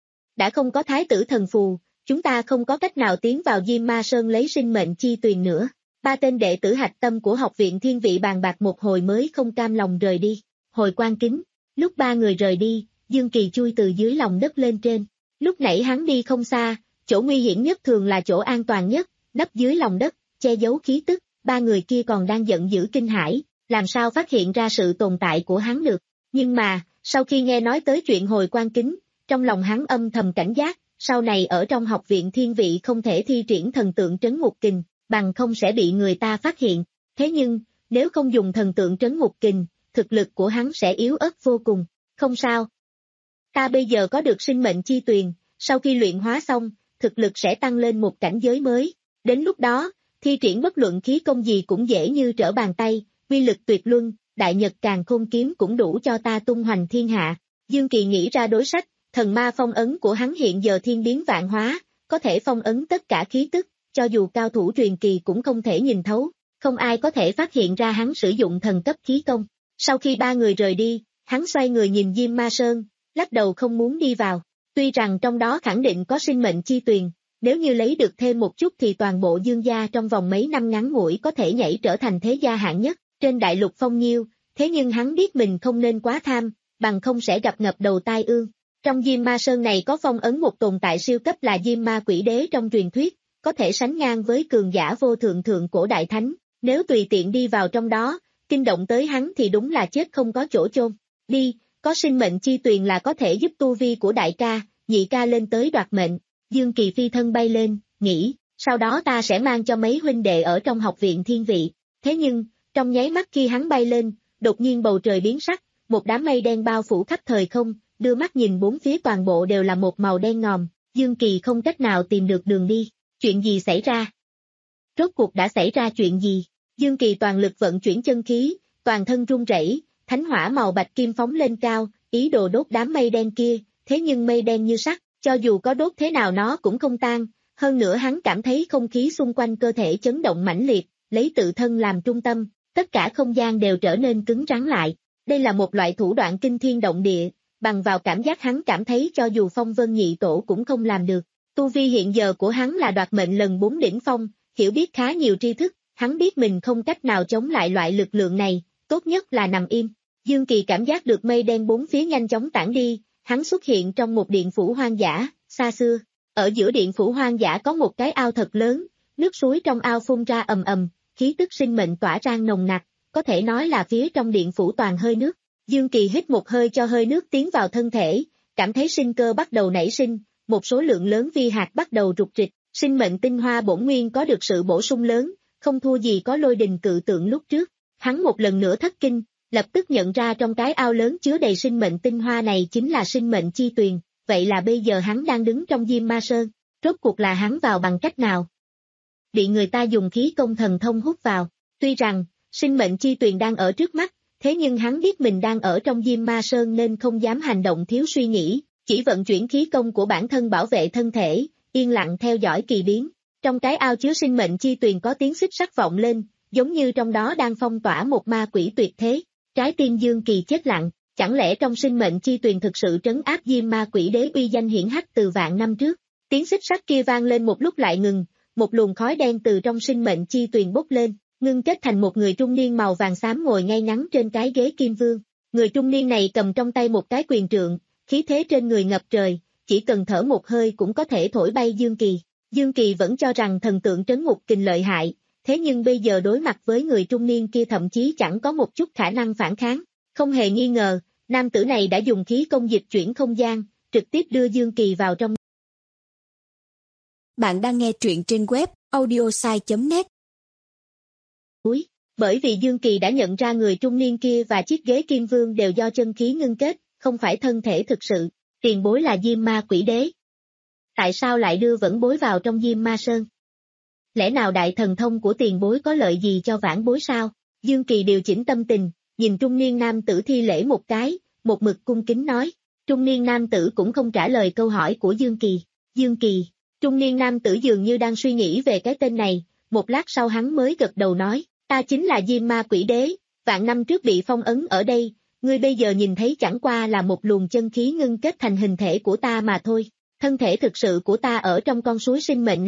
Đã không có thái tử thần phù, chúng ta không có cách nào tiến vào Diêm Ma Sơn lấy sinh mệnh chi tuyền nữa. Ba tên đệ tử hạch tâm của học viện thiên vị bàn bạc một hồi mới không cam lòng rời đi. Hồi quan kính, lúc ba người rời đi, Dương Kỳ chui từ dưới lòng đất lên trên. Lúc nãy hắn đi không xa, chỗ nguy hiểm nhất thường là chỗ an toàn nhất, nấp dưới lòng đất, che giấu khí tức, ba người kia còn đang giận dữ kinh hãi, làm sao phát hiện ra sự tồn tại của hắn được. Nhưng mà, sau khi nghe nói tới chuyện hồi quan kính, trong lòng hắn âm thầm cảnh giác, sau này ở trong học viện thiên vị không thể thi triển thần tượng trấn ngục kình, bằng không sẽ bị người ta phát hiện. Thế nhưng, nếu không dùng thần tượng trấn ngục kình, thực lực của hắn sẽ yếu ớt vô cùng. Không sao. Ta bây giờ có được sinh mệnh chi tuyền, sau khi luyện hóa xong, thực lực sẽ tăng lên một cảnh giới mới. Đến lúc đó, thi triển bất luận khí công gì cũng dễ như trở bàn tay, uy lực tuyệt luân, đại nhật càn khôn kiếm cũng đủ cho ta tung hoành thiên hạ. Dương Kỳ nghĩ ra đối sách, thần ma phong ấn của hắn hiện giờ thiên biến vạn hóa, có thể phong ấn tất cả khí tức, cho dù cao thủ truyền kỳ cũng không thể nhìn thấu, không ai có thể phát hiện ra hắn sử dụng thần cấp khí công. Sau khi ba người rời đi, hắn xoay người nhìn Diêm Ma Sơn, lắc đầu không muốn đi vào. Tuy rằng trong đó khẳng định có sinh mệnh chi tuyền, nếu như lấy được thêm một chút thì toàn bộ Dương gia trong vòng mấy năm ngắn ngủi có thể nhảy trở thành thế gia hạng nhất trên đại lục phong nhiêu, thế nhưng hắn biết mình không nên quá tham, bằng không sẽ gặp ngập đầu tai ương. Trong Diêm Ma Sơn này có phong ấn một tồn tại siêu cấp là Diêm Ma Quỷ Đế trong truyền thuyết, có thể sánh ngang với cường giả vô thượng thượng cổ đại thánh, nếu tùy tiện đi vào trong đó, kinh động tới hắn thì đúng là chết không có chỗ chôn. Đi, có sinh mệnh chi tuyền là có thể giúp tu vi của đại ca, nhị ca lên tới đoạt mệnh. Dương Kỳ phi thân bay lên, nghĩ, sau đó ta sẽ mang cho mấy huynh đệ ở trong học viện thiên vị. Thế nhưng, trong nháy mắt khi hắn bay lên, đột nhiên bầu trời biến sắc, một đám mây đen bao phủ khắp thời không, đưa mắt nhìn bốn phía toàn bộ đều là một màu đen ngòm, Dương Kỳ không cách nào tìm được đường đi. Chuyện gì xảy ra? Rốt cuộc đã xảy ra chuyện gì? Dương Kỳ toàn lực vận chuyển chân khí, toàn thân run rẩy, thánh hỏa màu bạch kim phóng lên cao, ý đồ đốt đám mây đen kia, thế nhưng mây đen như sắt, cho dù có đốt thế nào nó cũng không tan, hơn nữa hắn cảm thấy không khí xung quanh cơ thể chấn động mãnh liệt, lấy tự thân làm trung tâm, tất cả không gian đều trở nên cứng rắn lại. Đây là một loại thủ đoạn kinh thiên động địa, bằng vào cảm giác hắn cảm thấy cho dù Phong Vân Nhị Tổ cũng không làm được. Tu vi hiện giờ của hắn là đoạt mệnh lần bốn đỉnh phong, hiểu biết khá nhiều tri thức, hắn biết mình không cách nào chống lại loại lực lượng này, tốt nhất là nằm im. Dương Kỳ cảm giác được mây đen bốn phía nhanh chóng tản đi, hắn xuất hiện trong một điện phủ hoang dã, xa xưa. Ở giữa điện phủ hoang dã có một cái ao thật lớn, nước suối trong ao phun ra ầm ầm, khí tức sinh mệnh tỏa ra nồng nặc, có thể nói là phía trong điện phủ toàn hơi nước. Dương Kỳ hít một hơi cho hơi nước tiến vào thân thể, cảm thấy sinh cơ bắt đầu nảy sinh, một số lượng lớn vi hạt bắt đầu rục rịch, sinh mệnh tinh hoa bổn nguyên có được sự bổ sung lớn, không thua gì có Lôi Đình cự tượng lúc trước. Hắn một lần nữa thất kinh, lập tức nhận ra trong cái ao lớn chứa đầy sinh mệnh tinh hoa này chính là sinh mệnh chi tuyền, vậy là bây giờ hắn đang đứng trong Diêm Ma Sơn, rốt cuộc là hắn vào bằng cách nào? Bị người ta dùng khí công thần thông hút vào, tuy rằng, sinh mệnh chi tuyền đang ở trước mắt, thế nhưng hắn biết mình đang ở trong Diêm Ma Sơn nên không dám hành động thiếu suy nghĩ, chỉ vận chuyển khí công của bản thân bảo vệ thân thể, yên lặng theo dõi kỳ biến. Trong cái ao chứa sinh mệnh chi tuyền có tiếng xích sắt vọng lên, giống như trong đó đang phong tỏa một ma quỷ tuyệt thế. Trái tim Dương Kỳ chết lặng, chẳng lẽ trong sinh mệnh chi tuyền thực sự trấn áp Diêm Ma Quỷ Đế uy danh hiển hách từ vạn năm trước? Tiếng xích sắt kia vang lên một lúc lại ngừng, một luồng khói đen từ trong sinh mệnh chi tuyền bốc lên, ngưng kết thành một người trung niên màu vàng xám ngồi ngay ngắn trên cái ghế kim vương. Người trung niên này cầm trong tay một cái quyền trượng, khí thế trên người ngập trời, chỉ cần thở một hơi cũng có thể thổi bay Dương Kỳ. Dương Kỳ vẫn cho rằng thần tượng trấn ngục kình lợi hại, thế nhưng bây giờ đối mặt với người trung niên kia thậm chí chẳng có một chút khả năng phản kháng. Không hề nghi ngờ, nam tử này đã dùng khí công dịch chuyển không gian, trực tiếp đưa Dương Kỳ vào trong. Bạn đang nghe truyện trên web audiosai chấm net. Bởi vì Dương Kỳ đã nhận ra người trung niên kia và chiếc ghế kim vương đều do chân khí ngưng kết, không phải thân thể thực sự. Tiền bối là Diêm Ma Quỷ Đế. Tại sao lại đưa vãn bối vào trong Diêm Ma Sơn? Lẽ nào đại thần thông của tiền bối có lợi gì cho vãn bối sao? Dương Kỳ điều chỉnh tâm tình, nhìn trung niên nam tử thi lễ một cái, một mực cung kính nói. Trung niên nam tử cũng không trả lời câu hỏi của Dương Kỳ. Dương Kỳ, trung niên nam tử dường như đang suy nghĩ về cái tên này, một lát sau hắn mới gật đầu nói, ta chính là Diêm Ma Quỷ Đế, vạn năm trước bị phong ấn ở đây, ngươi bây giờ nhìn thấy chẳng qua là một luồng chân khí ngưng kết thành hình thể của ta mà thôi. Thân thể thực sự của ta ở trong con suối sinh mệnh này,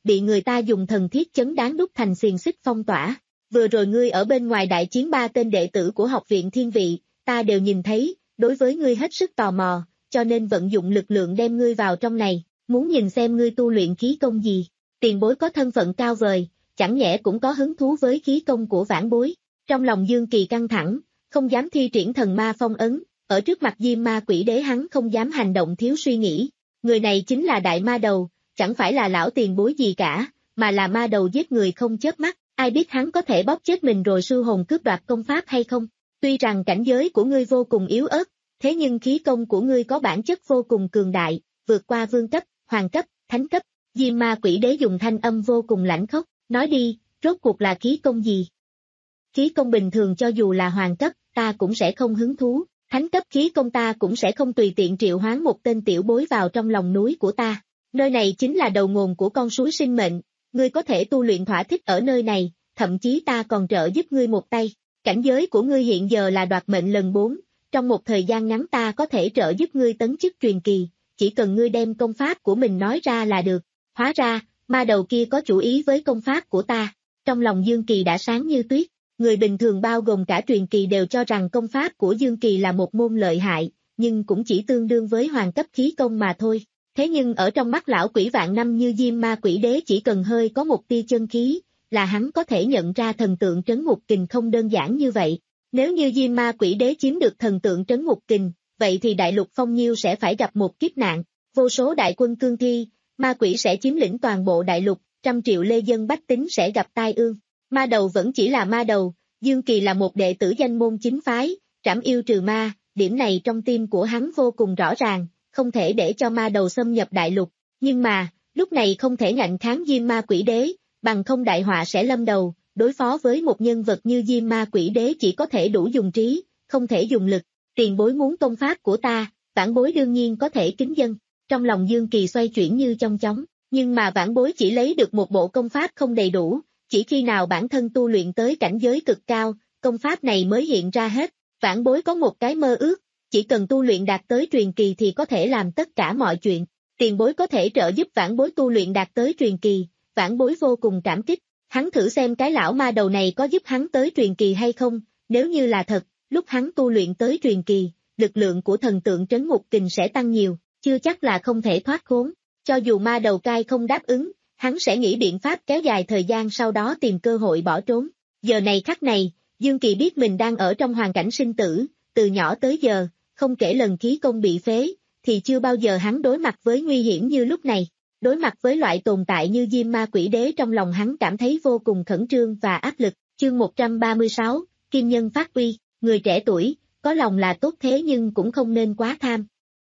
bị người ta dùng thần thiết chấn đáng đúc thành xiềng xích phong tỏa. Vừa rồi ngươi ở bên ngoài đại chiến ba tên đệ tử của học viện thiên vị, ta đều nhìn thấy, đối với ngươi hết sức tò mò, cho nên vận dụng lực lượng đem ngươi vào trong này, muốn nhìn xem ngươi tu luyện khí công gì. Tiền bối có thân phận cao vời, chẳng nhẽ cũng có hứng thú với khí công của vãn bối. Trong lòng Dương Kỳ căng thẳng, không dám thi triển thần ma phong ấn, ở trước mặt Diêm Ma Quỷ Đế hắn không dám hành động thiếu suy nghĩ. Người này chính là đại ma đầu, chẳng phải là lão tiền bối gì cả, mà là ma đầu giết người không chớp mắt, ai biết hắn có thể bóp chết mình rồi sư hồn cướp đoạt công pháp hay không. Tuy rằng cảnh giới của ngươi vô cùng yếu ớt, thế nhưng khí công của ngươi có bản chất vô cùng cường đại, vượt qua vương cấp, hoàng cấp, thánh cấp. Diêm Ma Quỷ Đế dùng thanh âm vô cùng lãnh khốc, nói đi, rốt cuộc là khí công gì? Khí công bình thường cho dù là hoàng cấp, ta cũng sẽ không hứng thú, thánh cấp khí công ta cũng sẽ không tùy tiện triệu hoán một tên tiểu bối vào trong lòng núi của ta. Nơi này chính là đầu nguồn của con suối sinh mệnh, ngươi có thể tu luyện thỏa thích ở nơi này, thậm chí ta còn trợ giúp ngươi một tay. Cảnh giới của ngươi hiện giờ là đoạt mệnh lần bốn, trong một thời gian ngắn ta có thể trợ giúp ngươi tấn chức truyền kỳ, chỉ cần ngươi đem công pháp của mình nói ra là được. Hóa ra, ma đầu kia có chủ ý với công pháp của ta. Trong lòng Dương Kỳ đã sáng như tuyết, người bình thường bao gồm cả truyền kỳ đều cho rằng công pháp của Dương Kỳ là một môn lợi hại, nhưng cũng chỉ tương đương với hoàng cấp khí công mà thôi. Thế nhưng ở trong mắt lão quỷ vạn năm như Diêm Ma Quỷ Đế chỉ cần hơi có một tia chân khí, là hắn có thể nhận ra thần tượng trấn ngục kình không đơn giản như vậy. Nếu như Diêm Ma Quỷ Đế chiếm được thần tượng trấn ngục kình, vậy thì đại lục phong nhiêu sẽ phải gặp một kiếp nạn, vô số đại quân cương thi, ma quỷ sẽ chiếm lĩnh toàn bộ đại lục, trăm triệu lê dân bách tính sẽ gặp tai ương. Ma đầu vẫn chỉ là ma đầu, Dương Kỳ là một đệ tử danh môn chính phái, trảm yêu trừ ma, điểm này trong tim của hắn vô cùng rõ ràng, không thể để cho ma đầu xâm nhập đại lục, nhưng mà, lúc này không thể ngạnh kháng Diêm Ma Quỷ Đế, bằng không đại họa sẽ lâm đầu, đối phó với một nhân vật như Diêm Ma Quỷ Đế chỉ có thể đủ dùng trí, không thể dùng lực. Tiền bối muốn công pháp của ta, vãn bối đương nhiên có thể kính dân. Trong lòng Dương Kỳ xoay chuyển như trong chóng, nhưng mà vãn bối chỉ lấy được một bộ công pháp không đầy đủ, chỉ khi nào bản thân tu luyện tới cảnh giới cực cao, công pháp này mới hiện ra hết. Vãn bối có một cái mơ ước, chỉ cần tu luyện đạt tới truyền kỳ thì có thể làm tất cả mọi chuyện. Tiền bối có thể trợ giúp vãn bối tu luyện đạt tới truyền kỳ, vãn bối vô cùng cảm kích. Hắn thử xem cái lão ma đầu này có giúp hắn tới truyền kỳ hay không, nếu như là thật, lúc hắn tu luyện tới truyền kỳ, lực lượng của thần tượng trấn ngục kình sẽ tăng nhiều, chưa chắc là không thể thoát khốn. Cho dù ma đầu cai không đáp ứng, hắn sẽ nghĩ biện pháp kéo dài thời gian sau đó tìm cơ hội bỏ trốn. Giờ này khắc này, Dương Kỳ biết mình đang ở trong hoàn cảnh sinh tử, từ nhỏ tới giờ, không kể lần khí công bị phế, thì chưa bao giờ hắn đối mặt với nguy hiểm như lúc này. Đối mặt với loại tồn tại như Diêm Ma Quỷ Đế trong lòng hắn cảm thấy vô cùng khẩn trương và áp lực. Chương một trăm ba mươi sáu, Kim Nhân phát uy, người trẻ tuổi, có lòng là tốt thế nhưng cũng không nên quá tham.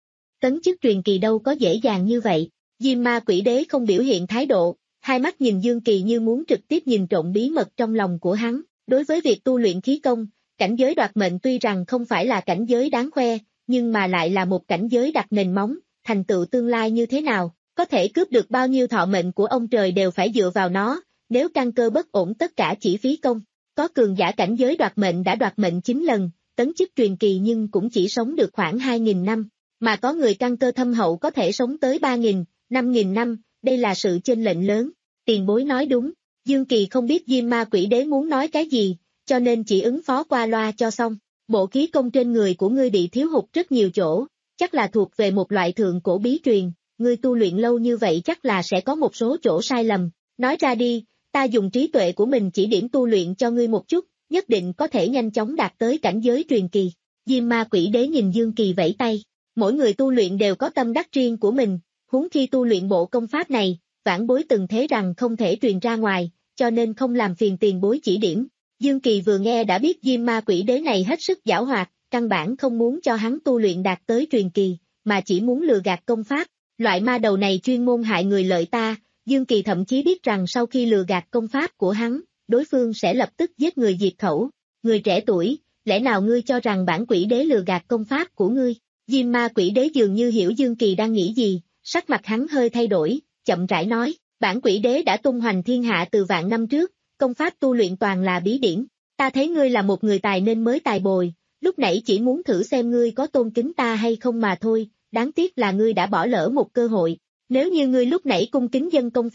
Tấn chức truyền kỳ đâu có dễ dàng như vậy. Diêm Ma Quỷ Đế không biểu hiện thái độ, hai mắt nhìn Dương Kỳ như muốn trực tiếp nhìn trộm bí mật trong lòng của hắn. Đối với việc tu luyện khí công, cảnh giới đoạt mệnh tuy rằng không phải là cảnh giới đáng khoe, nhưng mà lại là một cảnh giới đặt nền móng, thành tựu tương lai như thế nào, có thể cướp được bao nhiêu thọ mệnh của ông trời đều phải dựa vào nó, nếu căn cơ bất ổn tất cả chỉ phí công. Có cường giả cảnh giới đoạt mệnh đã đoạt mệnh chín lần, tấn chức truyền kỳ nhưng cũng chỉ sống được khoảng hai nghìn năm, mà có người căn cơ thâm hậu có thể sống tới ba nghìn, năm nghìn năm, đây là sự chênh lệch lớn. Tiền bối nói đúng, Dương Kỳ không biết Diêm Ma Quỷ Đế muốn nói cái gì, cho nên chỉ ứng phó qua loa cho xong. Bộ khí công trên người của ngươi bị thiếu hụt rất nhiều chỗ, chắc là thuộc về một loại thượng cổ bí truyền, ngươi tu luyện lâu như vậy chắc là sẽ có một số chỗ sai lầm, nói ra đi, ta dùng trí tuệ của mình chỉ điểm tu luyện cho ngươi một chút, nhất định có thể nhanh chóng đạt tới cảnh giới truyền kỳ. Diêm Ma Quỷ Đế nhìn Dương Kỳ vẫy tay, mỗi người tu luyện đều có tâm đắc riêng của mình, huống khi tu luyện bộ công pháp này, vãn bối từng thế rằng không thể truyền ra ngoài, cho nên không làm phiền tiền bối chỉ điểm. Dương Kỳ vừa nghe đã biết Diêm Ma Quỷ Đế này hết sức giảo hoạt, căn bản không muốn cho hắn tu luyện đạt tới truyền kỳ, mà chỉ muốn lừa gạt công pháp. Loại ma đầu này chuyên môn hại người lợi ta, Dương Kỳ thậm chí biết rằng sau khi lừa gạt công pháp của hắn, đối phương sẽ lập tức giết người diệt khẩu. Người trẻ tuổi, lẽ nào ngươi cho rằng bản quỷ đế lừa gạt công pháp của ngươi? Diêm Ma Quỷ Đế dường như hiểu Dương Kỳ đang nghĩ gì, sắc mặt hắn hơi thay đổi, chậm rãi nói, bản quỷ đế đã tung hoành thiên hạ từ vạn năm trước, công pháp tu luyện toàn là bí điển, ta thấy ngươi là một người tài nên mới tài bồi, lúc nãy chỉ muốn thử xem ngươi có tôn kính ta hay không mà thôi, đáng tiếc là ngươi đã bỏ lỡ một cơ hội, nếu như ngươi lúc nãy cung kính dân công pháp,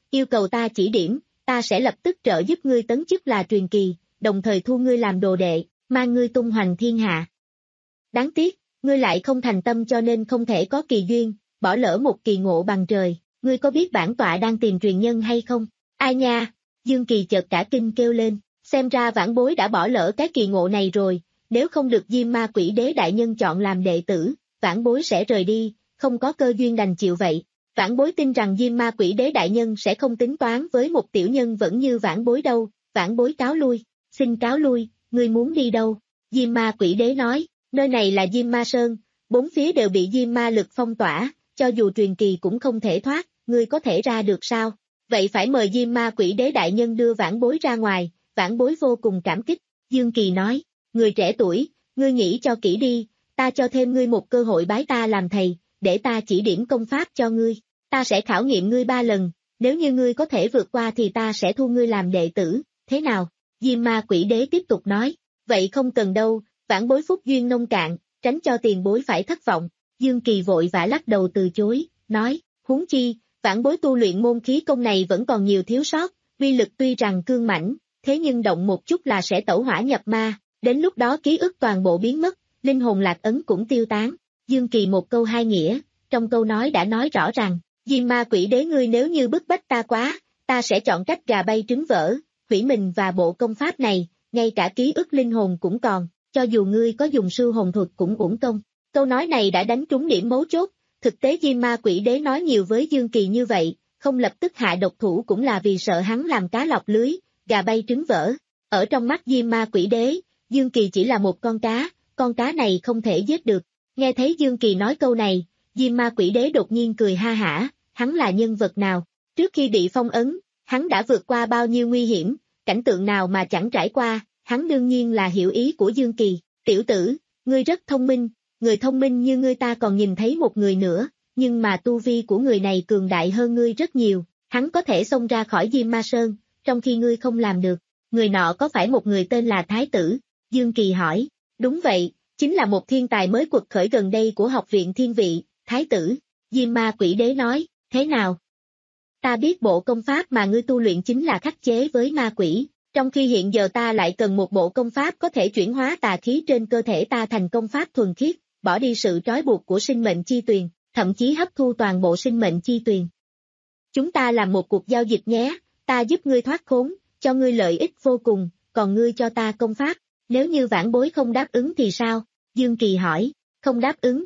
yêu cầu ta chỉ điểm, ta sẽ lập tức trợ giúp ngươi tấn chức là truyền kỳ, đồng thời thu ngươi làm đồ đệ, mang ngươi tung hoành thiên hạ. Đáng tiếc, ngươi lại không thành tâm cho nên không thể có kỳ duyên, bỏ lỡ một kỳ ngộ bằng trời, ngươi có biết bản tọa đang tìm truyền nhân hay không? Ai nha, Dương Kỳ chợt cả kinh kêu lên, xem ra vãn bối đã bỏ lỡ cái kỳ ngộ này rồi, nếu không được Diêm Ma Quỷ Đế đại nhân chọn làm đệ tử, vãn bối sẽ rời đi, không có cơ duyên đành chịu vậy. Vãn bối tin rằng Diêm Ma Quỷ Đế đại nhân sẽ không tính toán với một tiểu nhân vẫn như vãn bối đâu, vãn bối cáo lui, xin cáo lui, ngươi muốn đi đâu? Diêm Ma Quỷ Đế nói, nơi này là Diêm Ma Sơn, bốn phía đều bị Diêm Ma lực phong tỏa, cho dù truyền kỳ cũng không thể thoát, ngươi có thể ra được sao? Vậy phải mời Diêm Ma Quỷ Đế đại nhân đưa vãn bối ra ngoài, vãn bối vô cùng cảm kích. Dương Kỳ nói, người trẻ tuổi, ngươi nghĩ cho kỹ đi, ta cho thêm ngươi một cơ hội bái ta làm thầy, để ta chỉ điểm công pháp cho ngươi. Ta sẽ khảo nghiệm ngươi ba lần, nếu như ngươi có thể vượt qua thì ta sẽ thu ngươi làm đệ tử, thế nào? Diêm Ma Quỷ Đế tiếp tục nói, vậy không cần đâu, vãn bối phúc duyên nông cạn, tránh cho tiền bối phải thất vọng. Dương Kỳ vội vã lắc đầu từ chối, nói, huống chi, vãn bối tu luyện môn khí công này vẫn còn nhiều thiếu sót, uy lực tuy rằng cương mãnh, thế nhưng động một chút là sẽ tẩu hỏa nhập ma, đến lúc đó ký ức toàn bộ biến mất, linh hồn lạc ấn cũng tiêu tán. Dương Kỳ một câu hai nghĩa, trong câu nói đã nói rõ ràng, Diêm Ma Quỷ Đế ngươi nếu như bức bách ta quá, ta sẽ chọn cách gà bay trứng vỡ, hủy mình và bộ công pháp này, ngay cả ký ức linh hồn cũng còn, cho dù ngươi có dùng sư hồn thuật cũng uổng công. Câu nói này đã đánh trúng điểm mấu chốt, thực tế Diêm Ma Quỷ Đế nói nhiều với Dương Kỳ như vậy, không lập tức hạ độc thủ cũng là vì sợ hắn làm cá lọc lưới, gà bay trứng vỡ. Ở trong mắt Diêm Ma Quỷ Đế, Dương Kỳ chỉ là một con cá, con cá này không thể giết được. Nghe thấy Dương Kỳ nói câu này, Diêm Ma Quỷ Đế đột nhiên cười ha hả, hắn là nhân vật nào? Trước khi bị phong ấn, hắn đã vượt qua bao nhiêu nguy hiểm, cảnh tượng nào mà chẳng trải qua, hắn đương nhiên là hiểu ý của Dương Kỳ. Tiểu tử, ngươi rất thông minh, người thông minh như ngươi ta còn nhìn thấy một người nữa, nhưng mà tu vi của người này cường đại hơn ngươi rất nhiều, hắn có thể xông ra khỏi Diêm Ma Sơn, trong khi ngươi không làm được. Người nọ có phải một người tên là Thái Tử? Dương Kỳ hỏi. Đúng vậy, chính là một thiên tài mới quật khởi gần đây của học viện Thiên Vị, Thái Tử. Diêm Ma Quỷ Đế nói, thế nào? Ta biết bộ công pháp mà ngươi tu luyện chính là khắc chế với ma quỷ, trong khi hiện giờ ta lại cần một bộ công pháp có thể chuyển hóa tà khí trên cơ thể ta thành công pháp thuần khiết, bỏ đi sự trói buộc của sinh mệnh chi tuyền, thậm chí hấp thu toàn bộ sinh mệnh chi tuyền. Chúng ta làm một cuộc giao dịch nhé, ta giúp ngươi thoát khốn, cho ngươi lợi ích vô cùng, còn ngươi cho ta công pháp, nếu như vãn bối không đáp ứng thì sao? Dương Kỳ hỏi, không đáp ứng.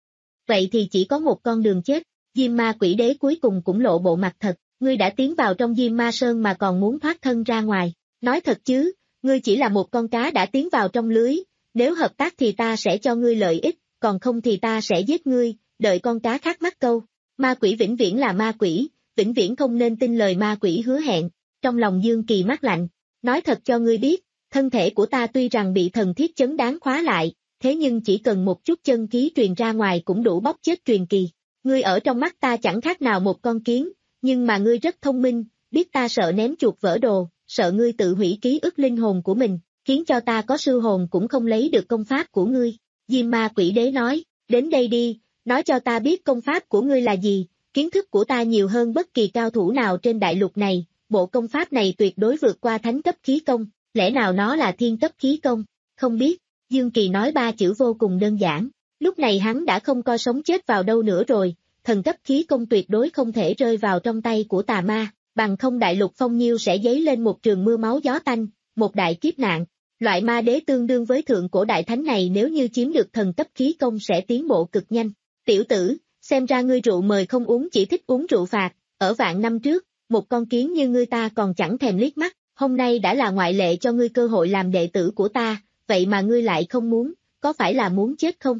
Vậy thì chỉ có một con đường chết. Diêm Ma Quỷ Đế cuối cùng cũng lộ bộ mặt thật, ngươi đã tiến vào trong Diêm Ma Sơn mà còn muốn thoát thân ra ngoài, nói thật chứ, ngươi chỉ là một con cá đã tiến vào trong lưới, nếu hợp tác thì ta sẽ cho ngươi lợi ích, còn không thì ta sẽ giết ngươi, đợi con cá khác mắc câu. Ma quỷ vĩnh viễn là ma quỷ, vĩnh viễn không nên tin lời ma quỷ hứa hẹn. Trong lòng Dương Kỳ mát lạnh, nói thật cho ngươi biết, thân thể của ta tuy rằng bị thần thiết chấn đáng khóa lại, thế nhưng chỉ cần một chút chân khí truyền ra ngoài cũng đủ bóp chết truyền kỳ. Ngươi ở trong mắt ta chẳng khác nào một con kiến, nhưng mà ngươi rất thông minh, biết ta sợ ném chuột vỡ đồ, sợ ngươi tự hủy ký ức linh hồn của mình, khiến cho ta có sư hồn cũng không lấy được công pháp của ngươi. Diêm Ma Quỷ Đế nói, đến đây đi, nói cho ta biết công pháp của ngươi là gì, kiến thức của ta nhiều hơn bất kỳ cao thủ nào trên đại lục này, bộ công pháp này tuyệt đối vượt qua thánh cấp khí công, lẽ nào nó là thiên cấp khí công, không biết. Dương Kỳ nói ba chữ vô cùng đơn giản. Lúc này hắn đã không coi sống chết vào đâu nữa rồi, thần cấp khí công tuyệt đối không thể rơi vào trong tay của tà ma, bằng không đại lục phong nhiêu sẽ dấy lên một trường mưa máu gió tanh, một đại kiếp nạn. Loại ma đế tương đương với thượng cổ đại thánh này nếu như chiếm được thần cấp khí công sẽ tiến bộ cực nhanh. Tiểu tử, xem ra ngươi rượu mời không uống chỉ thích uống rượu phạt, ở vạn năm trước, một con kiến như ngươi ta còn chẳng thèm liếc mắt, hôm nay đã là ngoại lệ cho ngươi cơ hội làm đệ tử của ta, vậy mà ngươi lại không muốn, có phải là muốn chết không?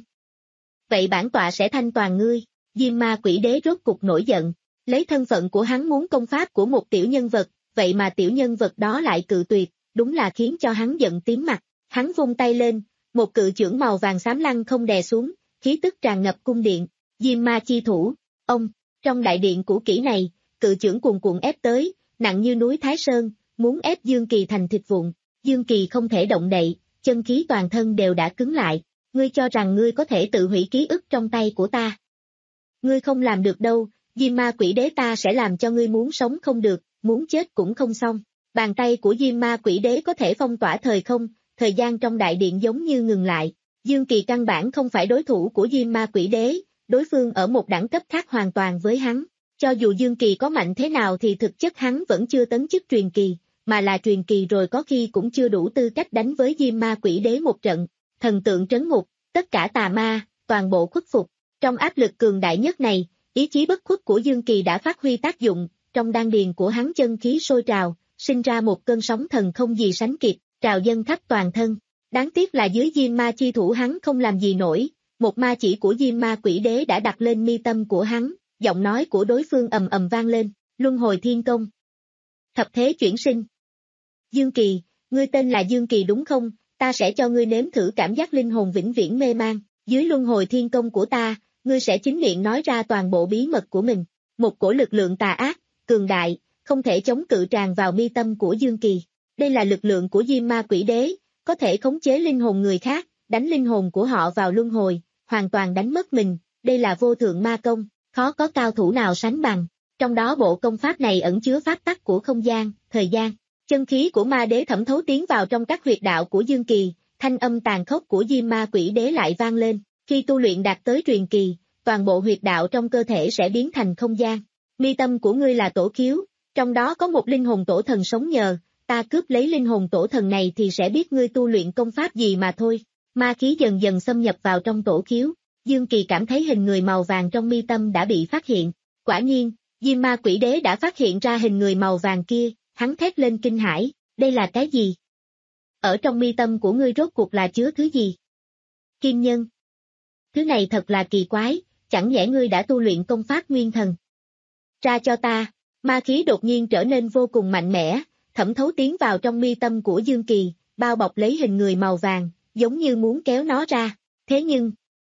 Vậy bản tọa sẽ thanh toàn ngươi. Diêm Ma Quỷ Đế rốt cục nổi giận, lấy thân phận của hắn muốn công pháp của một tiểu nhân vật, vậy mà tiểu nhân vật đó lại cự tuyệt, đúng là khiến cho hắn giận tím mặt. Hắn vung tay lên, một cự chưởng màu vàng xám lăng không đè xuống, khí tức tràn ngập cung điện. Diêm Ma chi thủ, ông, trong đại điện cũ kỹ này, cự chưởng cuồn cuộn ép tới, nặng như núi Thái Sơn, muốn ép Dương Kỳ thành thịt vụn. Dương Kỳ không thể động đậy, chân khí toàn thân đều đã cứng lại. Ngươi cho rằng ngươi có thể tự hủy ký ức trong tay của ta? Ngươi không làm được đâu, Diêm ma quỷ đế ta sẽ làm cho ngươi muốn sống không được, muốn chết cũng không xong. Bàn tay của Diêm ma quỷ đế có thể phong tỏa thời không, thời gian trong đại điện giống như ngừng lại. Dương Kỳ căn bản không phải đối thủ của Diêm ma quỷ đế, đối phương ở một đẳng cấp khác hoàn toàn với hắn. Cho dù Dương Kỳ có mạnh thế nào thì thực chất hắn vẫn chưa tấn chức truyền kỳ, mà là truyền kỳ rồi có khi cũng chưa đủ tư cách đánh với Diêm ma quỷ đế một trận. Thần tượng trấn ngục, tất cả tà ma, toàn bộ khuất phục. Trong áp lực cường đại nhất này, ý chí bất khuất của Dương Kỳ đã phát huy tác dụng, trong đan điền của hắn chân khí sôi trào, sinh ra một cơn sóng thần không gì sánh kịp, trào dâng khắp toàn thân. Đáng tiếc là dưới Diêm ma chi thủ hắn không làm gì nổi, một ma chỉ của Diêm ma quỷ đế đã đặt lên mi tâm của hắn, giọng nói của đối phương ầm ầm vang lên, luân hồi thiên công. Thập thế chuyển sinh. Dương Kỳ, ngươi tên là Dương Kỳ đúng không? Ta sẽ cho ngươi nếm thử cảm giác linh hồn vĩnh viễn mê man, dưới luân hồi thiên công của ta, ngươi sẽ chính miệng nói ra toàn bộ bí mật của mình. Một cổ lực lượng tà ác, cường đại, không thể chống cự tràn vào mi tâm của Dương Kỳ. Đây là lực lượng của Diêm ma quỷ đế, có thể khống chế linh hồn người khác, đánh linh hồn của họ vào luân hồi, hoàn toàn đánh mất mình, đây là vô thượng ma công, khó có cao thủ nào sánh bằng. Trong đó bộ công pháp này ẩn chứa pháp tắc của không gian, thời gian. Chân khí của ma đế thẩm thấu tiến vào trong các huyệt đạo của Dương Kỳ, thanh âm tàn khốc của Diêm ma quỷ đế lại vang lên. Khi tu luyện đạt tới truyền kỳ, toàn bộ huyệt đạo trong cơ thể sẽ biến thành không gian. Mi tâm của ngươi là tổ khiếu, trong đó có một linh hồn tổ thần sống nhờ, ta cướp lấy linh hồn tổ thần này thì sẽ biết ngươi tu luyện công pháp gì mà thôi. Ma khí dần dần xâm nhập vào trong tổ khiếu, Dương Kỳ cảm thấy hình người màu vàng trong mi tâm đã bị phát hiện. Quả nhiên, Diêm ma quỷ đế đã phát hiện ra hình người màu vàng kia, hắn thét lên kinh hãi, đây là cái gì? Ở trong mi tâm của ngươi rốt cuộc là chứa thứ gì? Kim nhân. Thứ này thật là kỳ quái, chẳng nhẽ ngươi đã tu luyện công pháp nguyên thần? Ra cho ta, ma khí đột nhiên trở nên vô cùng mạnh mẽ, thẩm thấu tiến vào trong mi tâm của Dương Kỳ, bao bọc lấy hình người màu vàng, giống như muốn kéo nó ra. Thế nhưng,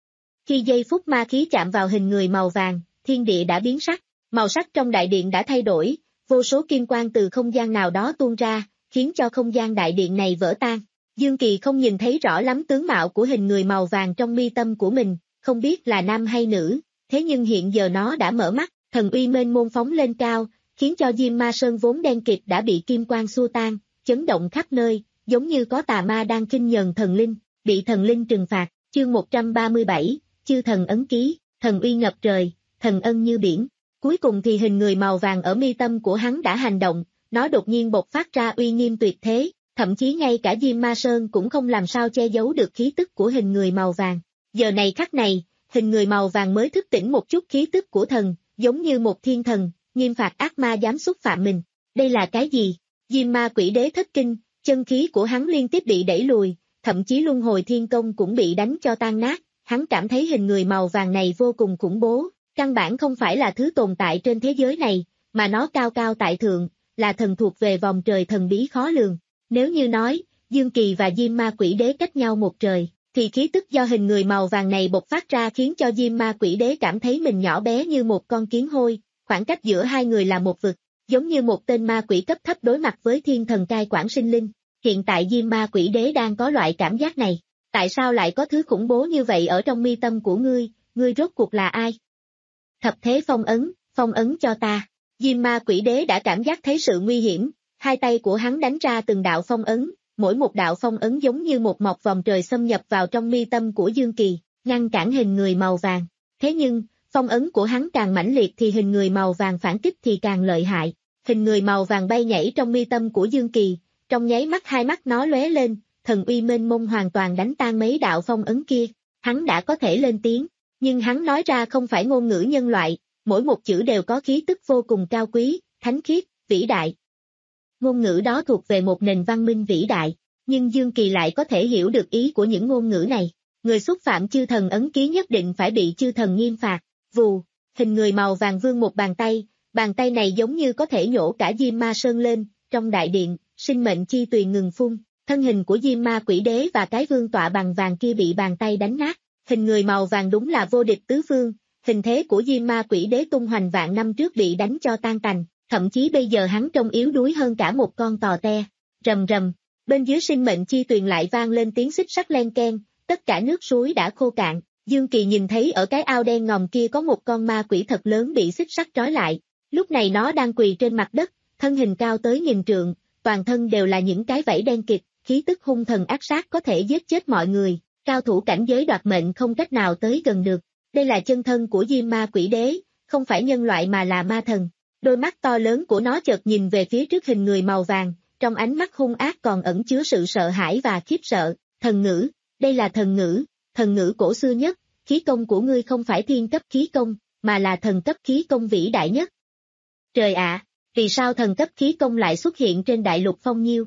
khi giây phút ma khí chạm vào hình người màu vàng, thiên địa đã biến sắc, màu sắc trong đại điện đã thay đổi, vô số kim quang từ không gian nào đó tuôn ra, khiến cho không gian đại điện này vỡ tan. Dương Kỳ không nhìn thấy rõ lắm tướng mạo của hình người màu vàng trong mi tâm của mình, không biết là nam hay nữ, thế nhưng hiện giờ nó đã mở mắt, thần uy mênh mông phóng lên cao, khiến cho Diêm Ma Sơn vốn đen kịt đã bị kim quang xua tan, chấn động khắp nơi, giống như có tà ma đang khinh nhờn thần linh, bị thần linh trừng phạt. Chương một trăm ba mươi bảy, chư thần ấn ký, thần uy ngập trời, thần ân như biển. Cuối cùng thì hình người màu vàng ở mi tâm của hắn đã hành động, nó đột nhiên bộc phát ra uy nghiêm tuyệt thế, thậm chí ngay cả Diêm Ma Sơn cũng không làm sao che giấu được khí tức của hình người màu vàng. Giờ này khắc này, hình người màu vàng mới thức tỉnh một chút khí tức của thần, giống như một thiên thần, nghiêm phạt ác ma dám xúc phạm mình. Đây là cái gì? Diêm ma quỷ đế thất kinh, chân khí của hắn liên tiếp bị đẩy lùi, thậm chí luân hồi thiên công cũng bị đánh cho tan nát, hắn cảm thấy hình người màu vàng này vô cùng khủng bố, căn bản không phải là thứ tồn tại trên thế giới này, mà nó cao cao tại thượng, là thần thuộc về vòng trời thần bí khó lường. Nếu như nói, Dương Kỳ và Diêm ma quỷ đế cách nhau một trời, thì khí tức do hình người màu vàng này bộc phát ra khiến cho Diêm ma quỷ đế cảm thấy mình nhỏ bé như một con kiến hôi, khoảng cách giữa hai người là một vực, giống như một tên ma quỷ cấp thấp đối mặt với thiên thần cai quản sinh linh. Hiện tại Diêm ma quỷ đế đang có loại cảm giác này, tại sao lại có thứ khủng bố như vậy ở trong mi tâm của ngươi, ngươi rốt cuộc là ai? Thập thế phong ấn, phong ấn cho ta. Diêm ma quỷ đế đã cảm giác thấy sự nguy hiểm, hai tay của hắn đánh ra từng đạo phong ấn, mỗi một đạo phong ấn giống như một mọc vòng trời xâm nhập vào trong mi tâm của Dương Kỳ, ngăn cản hình người màu vàng. Thế nhưng, phong ấn của hắn càng mãnh liệt thì hình người màu vàng phản kích thì càng lợi hại. Hình người màu vàng bay nhảy trong mi tâm của Dương Kỳ, trong nháy mắt hai mắt nó lóe lên, thần uy mênh mông hoàn toàn đánh tan mấy đạo phong ấn kia. Hắn đã có thể lên tiếng, nhưng hắn nói ra không phải ngôn ngữ nhân loại, mỗi một chữ đều có khí tức vô cùng cao quý, thánh khiết, vĩ đại. Ngôn ngữ đó thuộc về một nền văn minh vĩ đại, nhưng Dương Kỳ lại có thể hiểu được ý của những ngôn ngữ này. Người xúc phạm chư thần ấn ký nhất định phải bị chư thần nghiêm phạt. Vù, hình người màu vàng vươn một bàn tay, bàn tay này giống như có thể nhổ cả Diêm Ma Sơn lên, trong đại điện, sinh mệnh chi tuyền ngừng phun, thân hình của Diêm Ma quỷ đế và cái vương tọa bằng vàng kia bị bàn tay đánh nát. Hình người màu vàng đúng là vô địch tứ phương, hình thế của Diêm Ma quỷ đế tung hoành vạn năm trước bị đánh cho tan tành, thậm chí bây giờ hắn trông yếu đuối hơn cả một con tò te. Rầm rầm, bên dưới sinh mệnh chi tuyền lại vang lên tiếng xích sắt len keng, tất cả nước suối đã khô cạn, Dương Kỳ nhìn thấy ở cái ao đen ngòm kia có một con ma quỷ thật lớn bị xích sắt trói lại, lúc này nó đang quỳ trên mặt đất, thân hình cao tới nghìn trượng, toàn thân đều là những cái vảy đen kịt, khí tức hung thần ác sát có thể giết chết mọi người, cao thủ cảnh giới đoạt mệnh không cách nào tới gần được. Đây là chân thân của Diêm Ma Quỷ Đế, không phải nhân loại mà là ma thần. Đôi mắt to lớn của nó chợt nhìn về phía trước hình người màu vàng, trong ánh mắt hung ác còn ẩn chứa sự sợ hãi và khiếp sợ. Thần ngữ, đây là thần ngữ, thần ngữ cổ xưa nhất, khí công của ngươi không phải thiên cấp khí công, mà là thần cấp khí công vĩ đại nhất. Trời ạ, vì sao thần cấp khí công lại xuất hiện trên đại lục Phong Nhiêu?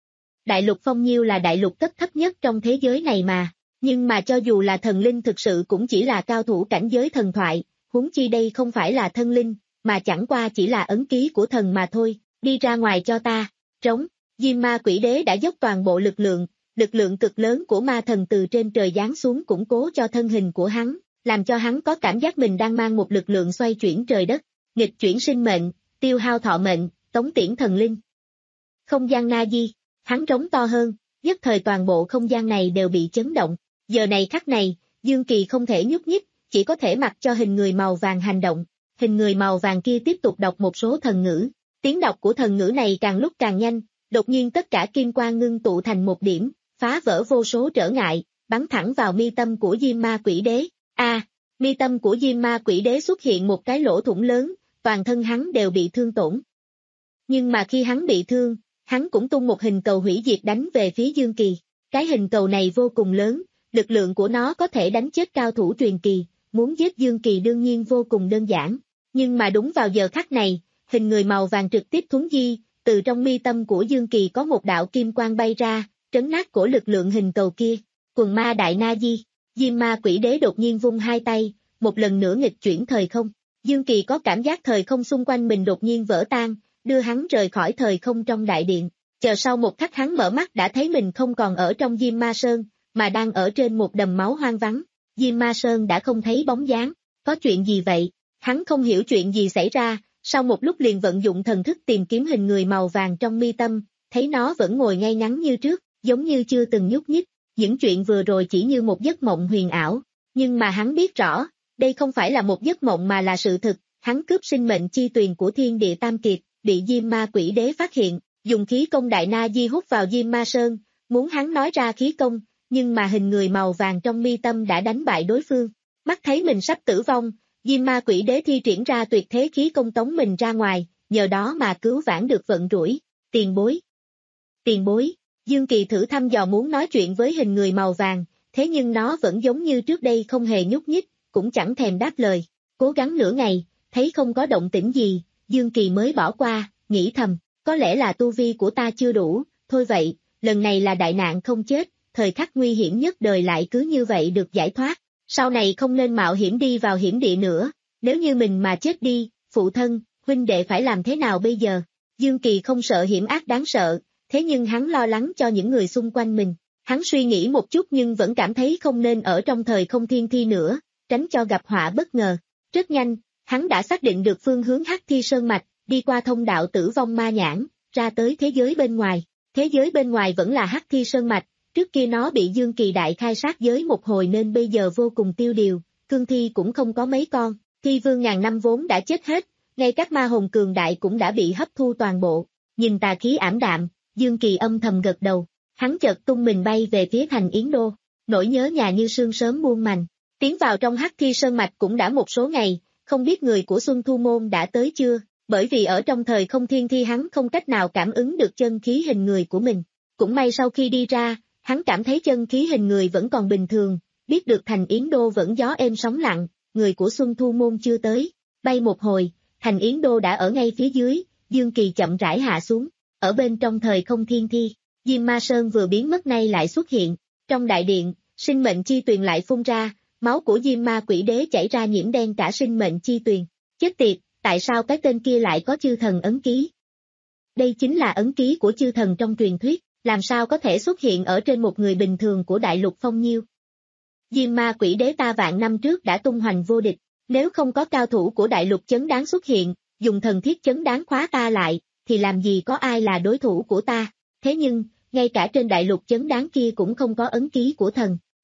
Đại lục Phong Nhiêu là đại lục cấp thấp nhất trong thế giới này mà, nhưng mà cho dù là thần linh thực sự cũng chỉ là cao thủ cảnh giới thần thoại, huống chi đây không phải là thân linh, mà chẳng qua chỉ là ấn ký của thần mà thôi, đi ra ngoài cho ta, trống, Diêm Ma Quỷ Đế đã dốc toàn bộ lực lượng, lực lượng cực lớn của ma thần từ trên trời giáng xuống củng cố cho thân hình của hắn, làm cho hắn có cảm giác mình đang mang một lực lượng xoay chuyển trời đất, nghịch chuyển sinh mệnh, tiêu hao thọ mệnh, tống tiễn thần linh. Không gian na di, hắn trống to hơn, nhất thời toàn bộ không gian này đều bị chấn động, giờ này khắc này, Dương Kỳ không thể nhúc nhích, chỉ có thể mặc cho hình người màu vàng hành động, hình người màu vàng kia tiếp tục đọc một số thần ngữ, tiếng đọc của thần ngữ này càng lúc càng nhanh, đột nhiên tất cả kim quang ngưng tụ thành một điểm, phá vỡ vô số trở ngại, bắn thẳng vào mi tâm của Diêm Ma Quỷ Đế. A, à, mi tâm của Diêm Ma Quỷ Đế xuất hiện một cái lỗ thủng lớn, toàn thân hắn đều bị thương tổn. Nhưng mà khi hắn bị thương, hắn cũng tung một hình cầu hủy diệt đánh về phía Dương Kỳ. Cái hình cầu này vô cùng lớn, lực lượng của nó có thể đánh chết cao thủ truyền kỳ, muốn giết Dương Kỳ đương nhiên vô cùng đơn giản. Nhưng mà đúng vào giờ khắc này, hình người màu vàng trực tiếp thuấn di, từ trong mi tâm của Dương Kỳ có một đạo kim quang bay ra, trấn nát cổ lực lượng hình cầu kia. Quần ma đại na di, Diêm Ma Quỷ Đế đột nhiên vung hai tay, một lần nữa nghịch chuyển thời không. Dương Kỳ có cảm giác thời không xung quanh mình đột nhiên vỡ tan, đưa hắn rời khỏi thời không trong đại điện. Chờ sau một khắc hắn mở mắt đã thấy mình không còn ở trong Diêm Ma Sơn, mà đang ở trên một đầm máu hoang vắng. Diêm Ma Sơn đã không thấy bóng dáng. Có chuyện gì vậy? Hắn không hiểu chuyện gì xảy ra, sau một lúc liền vận dụng thần thức tìm kiếm hình người màu vàng trong mi tâm, thấy nó vẫn ngồi ngay ngắn như trước, giống như chưa từng nhúc nhích. Những chuyện vừa rồi chỉ như một giấc mộng huyền ảo, nhưng mà hắn biết rõ, đây không phải là một giấc mộng mà là sự thực. Hắn cướp sinh mệnh chi tuyền của thiên địa tam kiệt, bị Diêm Ma Quỷ Đế phát hiện, dùng khí công đại na di hút vào Diêm Ma Sơn, muốn hắn nói ra khí công, nhưng mà hình người màu vàng trong mi tâm đã đánh bại đối phương. Mắt thấy mình sắp tử vong, Diêm Ma Quỷ Đế thi triển ra tuyệt thế khí công tống mình ra ngoài, nhờ đó mà cứu vãn được vận rủi. Tiền bối, tiền bối, Dương Kỳ thử thăm dò muốn nói chuyện với hình người màu vàng, thế nhưng nó vẫn giống như trước đây không hề nhúc nhích, cũng chẳng thèm đáp lời. Cố gắng nửa ngày, thấy không có động tĩnh gì, Dương Kỳ mới bỏ qua, nghĩ thầm, có lẽ là tu vi của ta chưa đủ, thôi vậy, lần này là đại nạn không chết, thời khắc nguy hiểm nhất đời lại cứ như vậy được giải thoát, sau này không nên mạo hiểm đi vào hiểm địa nữa, nếu như mình mà chết đi, phụ thân, huynh đệ phải làm thế nào bây giờ? Dương Kỳ không sợ hiểm ác đáng sợ, thế nhưng hắn lo lắng cho những người xung quanh mình, hắn suy nghĩ một chút nhưng vẫn cảm thấy không nên ở trong thời không thiên thi nữa, tránh cho gặp họa bất ngờ. Rất nhanh, hắn đã xác định được phương hướng Hắc Thi Sơn Mạch, đi qua thông đạo tử vong ma nhãn, ra tới thế giới bên ngoài. Thế giới bên ngoài vẫn là Hắc Thi Sơn Mạch, trước kia nó bị Dương Kỳ đại khai sát giới một hồi nên bây giờ vô cùng tiêu điều, cương thi cũng không có mấy con, thi vương ngàn năm vốn đã chết hết, ngay các ma hồn cường đại cũng đã bị hấp thu toàn bộ. Nhìn tà khí ảm đạm, Dương Kỳ âm thầm gật đầu, hắn chợt tung mình bay về phía thành Yến Đô, nỗi nhớ nhà như sương sớm muôn mành. Tiến vào trong Hắc Thi Sơn Mạch cũng đã một số ngày, không biết người của Xuân Thu Môn đã tới chưa, bởi vì ở trong thời không thiên thi hắn không cách nào cảm ứng được chân khí hình người của mình. Cũng may sau khi đi ra, hắn cảm thấy chân khí hình người vẫn còn bình thường, biết được thành Yến Đô vẫn gió êm sóng lặng, người của Xuân Thu Môn chưa tới. Bay một hồi, thành Yến Đô đã ở ngay phía dưới, Dương Kỳ chậm rãi hạ xuống, ở bên trong thời không thiên thi, Diêm Ma Sơn vừa biến mất nay lại xuất hiện, trong đại điện, sinh mệnh chi tuyền lại phun ra. Máu của Diêm Ma Quỷ Đế chảy ra nhiễm đen cả sinh mệnh chi tuyền. Chết tiệt, tại sao cái tên kia lại có chư thần ấn ký? Đây chính là ấn ký của chư thần trong truyền thuyết, làm sao có thể xuất hiện ở trên một người bình thường của đại lục Phong Nhiêu? Diêm Ma Quỷ Đế ta vạn năm trước đã tung hoành vô địch, nếu không có cao thủ của đại lục chấn đáng xuất hiện, dùng thần thiết chấn đáng khóa ta lại, thì làm gì có ai là đối thủ của ta? Thế nhưng, ngay cả trên đại lục chấn đáng kia cũng không có ấn ký của thần.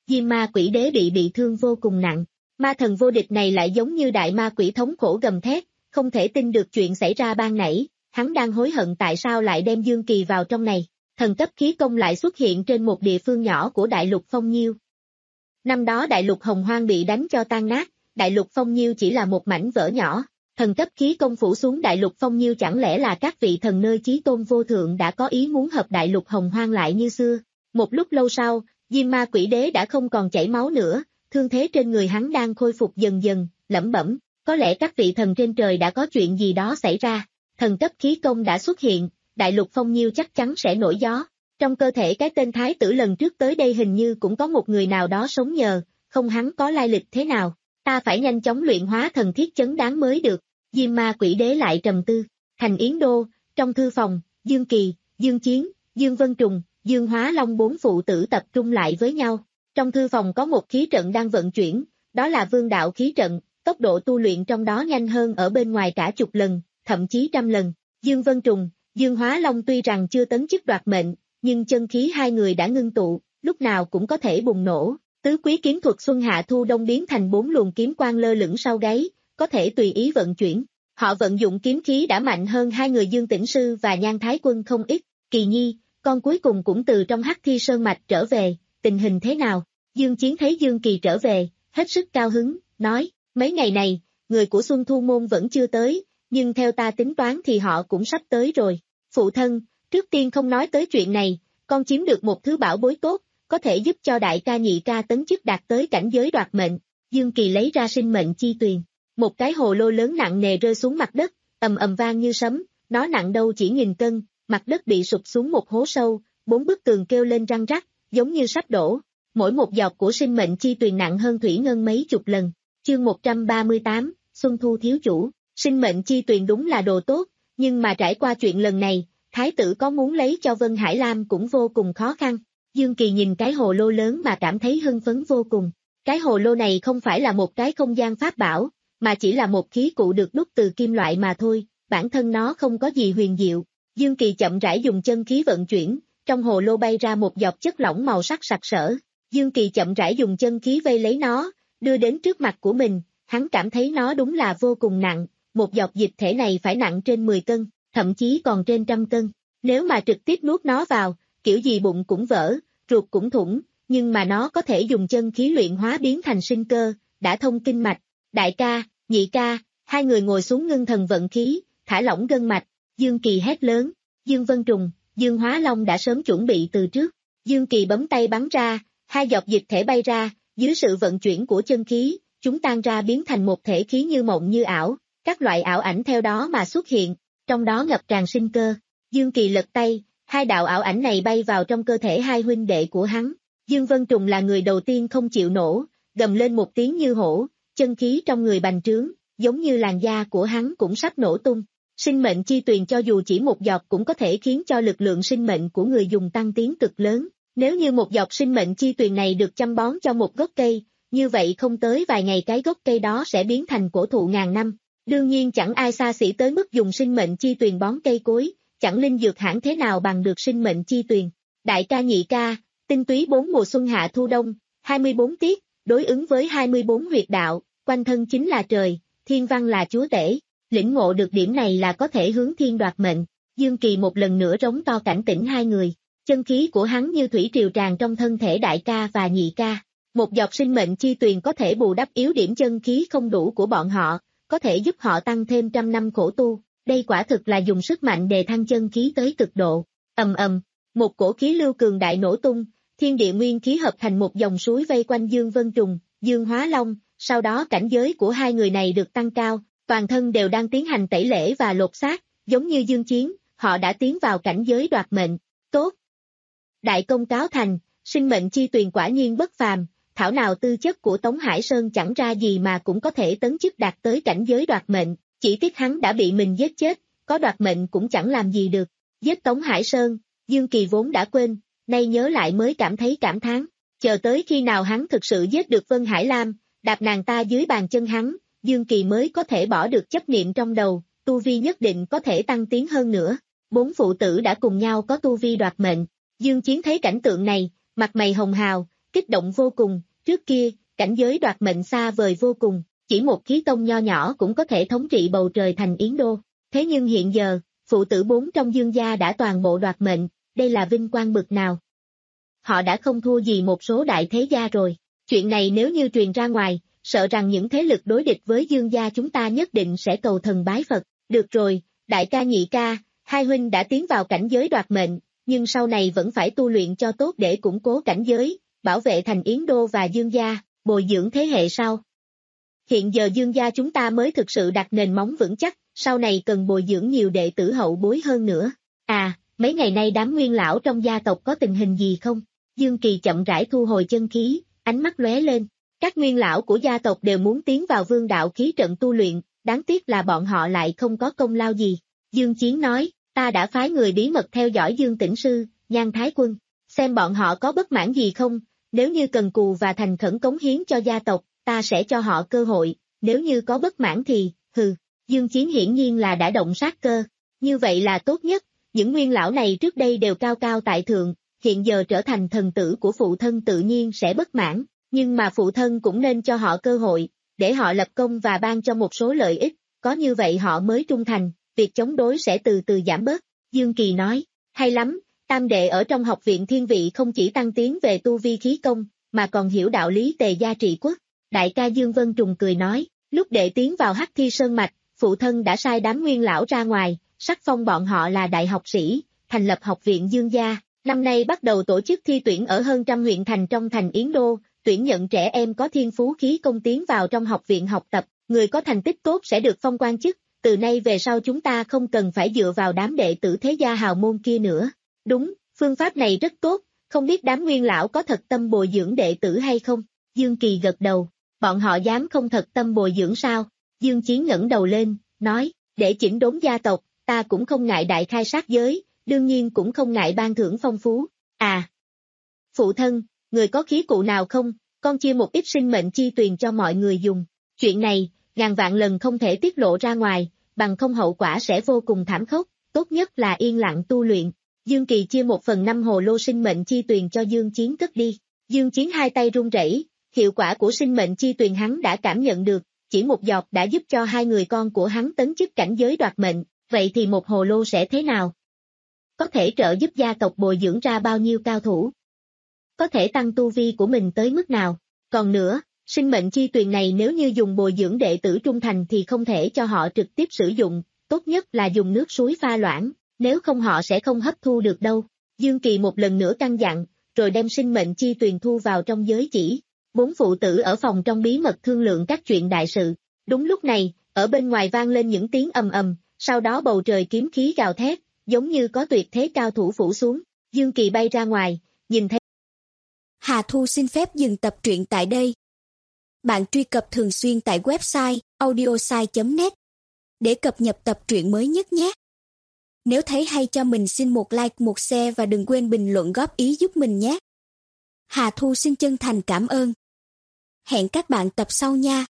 Diêm ma quỷ đế bị bị thương vô cùng nặng. Ma thần vô địch này lại giống như đại ma quỷ thống khổ gầm thét, không thể tin được chuyện xảy ra ban nãy, hắn đang hối hận tại sao lại đem Dương Kỳ vào trong này. Thần cấp khí công lại xuất hiện trên một địa phương nhỏ của đại lục Phong Nhiêu. Năm đó đại lục Hồng Hoang bị đánh cho tan nát, đại lục Phong Nhiêu chỉ là một mảnh vỡ nhỏ. Thần cấp khí công phủ xuống đại lục Phong Nhiêu, chẳng lẽ là các vị thần nơi chí tôn vô thượng đã có ý muốn hợp đại lục Hồng Hoang lại như xưa. Một lúc lâu sau, Diêm ma quỷ đế đã không còn chảy máu nữa, thương thế trên người hắn đang khôi phục dần dần, lẩm bẩm, có lẽ các vị thần trên trời đã có chuyện gì đó xảy ra. Thần cấp khí công đã xuất hiện, đại lục Phong Nhiêu chắc chắn sẽ nổi gió. Trong cơ thể cái tên thái tử lần trước tới đây hình như cũng có một người nào đó sống nhờ, không hắn có lai lịch thế nào, ta phải nhanh chóng luyện hóa thần thiết chấn đáng mới được. Diêm ma quỷ đế lại trầm tư. Thành Yến Đô, trong thư phòng, Dương Kỳ, Dương Chiến, Dương Vân Trùng, Dương Hóa Long bốn phụ tử tập trung lại với nhau. Trong thư phòng có một khí trận đang vận chuyển, đó là vương đạo khí trận, tốc độ tu luyện trong đó nhanh hơn ở bên ngoài cả chục lần, thậm chí trăm lần. Dương Vân Trùng, Dương Hóa Long tuy rằng chưa tấn chức đoạt mệnh, nhưng chân khí hai người đã ngưng tụ, lúc nào cũng có thể bùng nổ. Tứ quý kiếm thuật xuân hạ thu đông biến thành bốn luồng kiếm quang lơ lửng sau gáy, có thể tùy ý vận chuyển. Họ vận dụng kiếm khí đã mạnh hơn hai người Dương Tĩnh Sư và Nhan Thái Quân không ít. Kỳ Nhi, con cuối cùng cũng từ trong Hắc Thi Sơn Mạch trở về, tình hình thế nào? Dương Chiến thấy Dương Kỳ trở về, hết sức cao hứng, nói, mấy ngày này, người của Xuân Thu Môn vẫn chưa tới, nhưng theo ta tính toán thì họ cũng sắp tới rồi. Phụ thân, trước tiên không nói tới chuyện này, con chiếm được một thứ bảo bối tốt, có thể giúp cho đại ca nhị ca tấn chức đạt tới cảnh giới đoạt mệnh. Dương Kỳ lấy ra sinh mệnh chi tuyền. Một cái hồ lô lớn nặng nề rơi xuống mặt đất, ầm ầm vang như sấm, nó nặng đâu chỉ nghìn cân, mặt đất bị sụp xuống một hố sâu, bốn bức tường kêu lên răng rắc, giống như sắp đổ. Mỗi một giọt của sinh mệnh chi tuyền nặng hơn thủy ngân mấy chục lần. Chương một trăm ba mươi tám, Xuân Thu thiếu chủ, sinh mệnh chi tuyền đúng là đồ tốt, nhưng mà trải qua chuyện lần này, thái tử có muốn lấy cho Vân Hải Lam cũng vô cùng khó khăn. Dương Kỳ nhìn cái hồ lô lớn mà cảm thấy hưng phấn vô cùng. Cái hồ lô này không phải là một cái không gian pháp bảo, mà chỉ là một khí cụ được đúc từ kim loại mà thôi, bản thân nó không có gì huyền diệu. Dương Kỳ chậm rãi dùng chân khí vận chuyển, trong hồ lô bay ra một giọt chất lỏng màu sắc sặc sỡ. Dương Kỳ chậm rãi dùng chân khí vây lấy nó, đưa đến trước mặt của mình, hắn cảm thấy nó đúng là vô cùng nặng, một giọt dịch thể này phải nặng trên mười cân, thậm chí còn trên trăm cân. Nếu mà trực tiếp nuốt nó vào, kiểu gì bụng cũng vỡ, ruột cũng thủng, nhưng mà nó có thể dùng chân khí luyện hóa biến thành sinh cơ, đã thông kinh mạch. Đại ca, nhị ca, hai người ngồi xuống ngưng thần vận khí, thả lỏng gân mạch. Dương Kỳ hét lớn. Dương Vân Trùng, Dương Hóa Long đã sớm chuẩn bị từ trước. Dương Kỳ bấm tay bắn ra, hai giọt dịch thể bay ra, dưới sự vận chuyển của chân khí, chúng tan ra biến thành một thể khí như mộng như ảo, các loại ảo ảnh theo đó mà xuất hiện, trong đó ngập tràn sinh cơ. Dương Kỳ lật tay, hai đạo ảo ảnh này bay vào trong cơ thể hai huynh đệ của hắn. Dương Vân Trùng là người đầu tiên không chịu nổ, gầm lên một tiếng như hổ, chân khí trong người bành trướng, giống như làn da của hắn cũng sắp nổ tung. Sinh mệnh chi tuyền cho dù chỉ một giọt cũng có thể khiến cho lực lượng sinh mệnh của người dùng tăng tiến cực lớn. Nếu như một giọt sinh mệnh chi tuyền này được chăm bón cho một gốc cây, như vậy không tới vài ngày cái gốc cây đó sẽ biến thành cổ thụ ngàn năm. Đương nhiên chẳng ai xa xỉ tới mức dùng sinh mệnh chi tuyền bón cây cối, chẳng linh dược hãng thế nào bằng được sinh mệnh chi tuyền. Đại ca nhị ca, tinh túy bốn mùa xuân hạ thu đông, hai mươi bốn tiết, đối ứng với hai mươi bốn huyệt đạo, quanh thân chính là trời, thiên văn là chúa tể. Lĩnh ngộ được điểm này là có thể hướng thiên đoạt mệnh. Dương Kỳ một lần nữa rống to cảnh tỉnh hai người. Chân khí của hắn như thủy triều tràn trong thân thể đại ca và nhị ca. Một giọt sinh mệnh chi tuyền có thể bù đắp yếu điểm chân khí không đủ của bọn họ, có thể giúp họ tăng thêm trăm năm khổ tu. Đây quả thực là dùng sức mạnh đề thăng chân khí tới cực độ. Ầm ầm, một cổ khí lưu cường đại nổ tung, thiên địa nguyên khí hợp thành một dòng suối vây quanh Dương Vân Trùng, Dương Hóa Long. Sau đó cảnh giới của hai người này được tăng cao. Toàn thân đều đang tiến hành tẩy lễ và lột xác, giống như Dương Chiến, họ đã tiến vào cảnh giới đoạt mệnh. Tốt! Đại công cáo thành, sinh mệnh chi tuyền quả nhiên bất phàm, thảo nào tư chất của Tống Hải Sơn chẳng ra gì mà cũng có thể tấn chức đạt tới cảnh giới đoạt mệnh, chỉ tiếc hắn đã bị mình giết chết, có đoạt mệnh cũng chẳng làm gì được. Giết Tống Hải Sơn, Dương Kỳ vốn đã quên, nay nhớ lại mới cảm thấy cảm thán, chờ tới khi nào hắn thực sự giết được Vân Hải Lam, đạp nàng ta dưới bàn chân hắn, Dương Kỳ mới có thể bỏ được chấp niệm trong đầu, tu vi nhất định có thể tăng tiến hơn nữa. Bốn phụ tử đã cùng nhau có tu vi đoạt mệnh. Dương Chiến thấy cảnh tượng này, mặt mày hồng hào, kích động vô cùng, trước kia, cảnh giới đoạt mệnh xa vời vô cùng, chỉ một khí tông nho nhỏ cũng có thể thống trị bầu trời thành Yến Đô. Thế nhưng hiện giờ, phụ tử bốn trong Dương gia đã toàn bộ đoạt mệnh, đây là vinh quang bực nào. Họ đã không thua gì một số đại thế gia rồi. Chuyện này nếu như truyền ra ngoài, sợ rằng những thế lực đối địch với Dương gia chúng ta nhất định sẽ cầu thần bái Phật. Được rồi, đại ca nhị ca, hai huynh đã tiến vào cảnh giới đoạt mệnh, nhưng sau này vẫn phải tu luyện cho tốt để củng cố cảnh giới, bảo vệ thành Yến Đô và Dương gia, bồi dưỡng thế hệ sau. Hiện giờ Dương gia chúng ta mới thực sự đặt nền móng vững chắc, sau này cần bồi dưỡng nhiều đệ tử hậu bối hơn nữa. À, mấy ngày nay đám nguyên lão trong gia tộc có tình hình gì không? Dương Kỳ chậm rãi thu hồi chân khí, ánh mắt lóe lên. Các nguyên lão của gia tộc đều muốn tiến vào vương đạo khí trận tu luyện, đáng tiếc là bọn họ lại không có công lao gì. Dương Chiến nói, ta đã phái người bí mật theo dõi Dương Tĩnh Sư, Nhan Thái Quân, xem bọn họ có bất mãn gì không, nếu như cần cù và thành khẩn cống hiến cho gia tộc, ta sẽ cho họ cơ hội, nếu như có bất mãn thì, hừ, Dương Chiến hiển nhiên là đã động sát cơ, như vậy là tốt nhất, những nguyên lão này trước đây đều cao cao tại thượng, hiện giờ trở thành thần tử của phụ thân tự nhiên sẽ bất mãn, nhưng mà phụ thân cũng nên cho họ cơ hội, để họ lập công và ban cho một số lợi ích, có như vậy họ mới trung thành, việc chống đối sẽ từ từ giảm bớt. Dương Kỳ nói, hay lắm, tam đệ ở trong học viện thiên vị không chỉ tăng tiến về tu vi khí công, mà còn hiểu đạo lý tề gia trị quốc. Đại ca Dương Vân Trùng cười nói, lúc đệ tiến vào Hắc Thi Sơn Mạch, phụ thân đã sai đám nguyên lão ra ngoài, sắc phong bọn họ là đại học sĩ, thành lập học viện Dương gia, năm nay bắt đầu tổ chức thi tuyển ở hơn trăm huyện thành trong thành Yến Đô, tuyển nhận trẻ em có thiên phú khí công tiến vào trong học viện học tập, người có thành tích tốt sẽ được phong quan chức, từ nay về sau chúng ta không cần phải dựa vào đám đệ tử thế gia hào môn kia nữa. Đúng, phương pháp này rất tốt, không biết đám nguyên lão có thật tâm bồi dưỡng đệ tử hay không? Dương Kỳ gật đầu, bọn họ dám không thật tâm bồi dưỡng sao? Dương Chiến ngẩng đầu lên, nói, để chỉnh đốn gia tộc, ta cũng không ngại đại khai sát giới, đương nhiên cũng không ngại ban thưởng phong phú. À! Phụ thân, người có khí cụ nào không? Con chia một ít sinh mệnh chi tuyền cho mọi người dùng. Chuyện này, ngàn vạn lần không thể tiết lộ ra ngoài, bằng không hậu quả sẽ vô cùng thảm khốc, tốt nhất là yên lặng tu luyện. Dương Kỳ chia một phần năm hồ lô sinh mệnh chi tuyền cho Dương Chiến cất đi. Dương Chiến hai tay run rẩy, hiệu quả của sinh mệnh chi tuyền hắn đã cảm nhận được, chỉ một giọt đã giúp cho hai người con của hắn tấn chức cảnh giới đoạt mệnh, vậy thì một hồ lô sẽ thế nào? Có thể trợ giúp gia tộc bồi dưỡng ra bao nhiêu cao thủ? Có thể tăng tu vi của mình tới mức nào? Còn nữa, sinh mệnh chi tuyền này nếu như dùng bồi dưỡng đệ tử trung thành thì không thể cho họ trực tiếp sử dụng, tốt nhất là dùng nước suối pha loãng, nếu không họ sẽ không hấp thu được đâu. Dương Kỳ một lần nữa căn dặn, rồi đem sinh mệnh chi tuyền thu vào trong giới chỉ. Bốn phụ tử ở phòng trong bí mật thương lượng các chuyện đại sự. Đúng lúc này, ở bên ngoài vang lên những tiếng ầm ầm, sau đó bầu trời kiếm khí gào thét, giống như có tuyệt thế cao thủ phủ xuống. Dương Kỳ bay ra ngoài, nhìn thấy. Hà Thu xin phép dừng tập truyện tại đây. Bạn truy cập thường xuyên tại website audiosai chấm net để cập nhật tập truyện mới nhất nhé. Nếu thấy hay cho mình xin một like, một share và đừng quên bình luận góp ý giúp mình nhé. Hà Thu xin chân thành cảm ơn. Hẹn các bạn tập sau nha.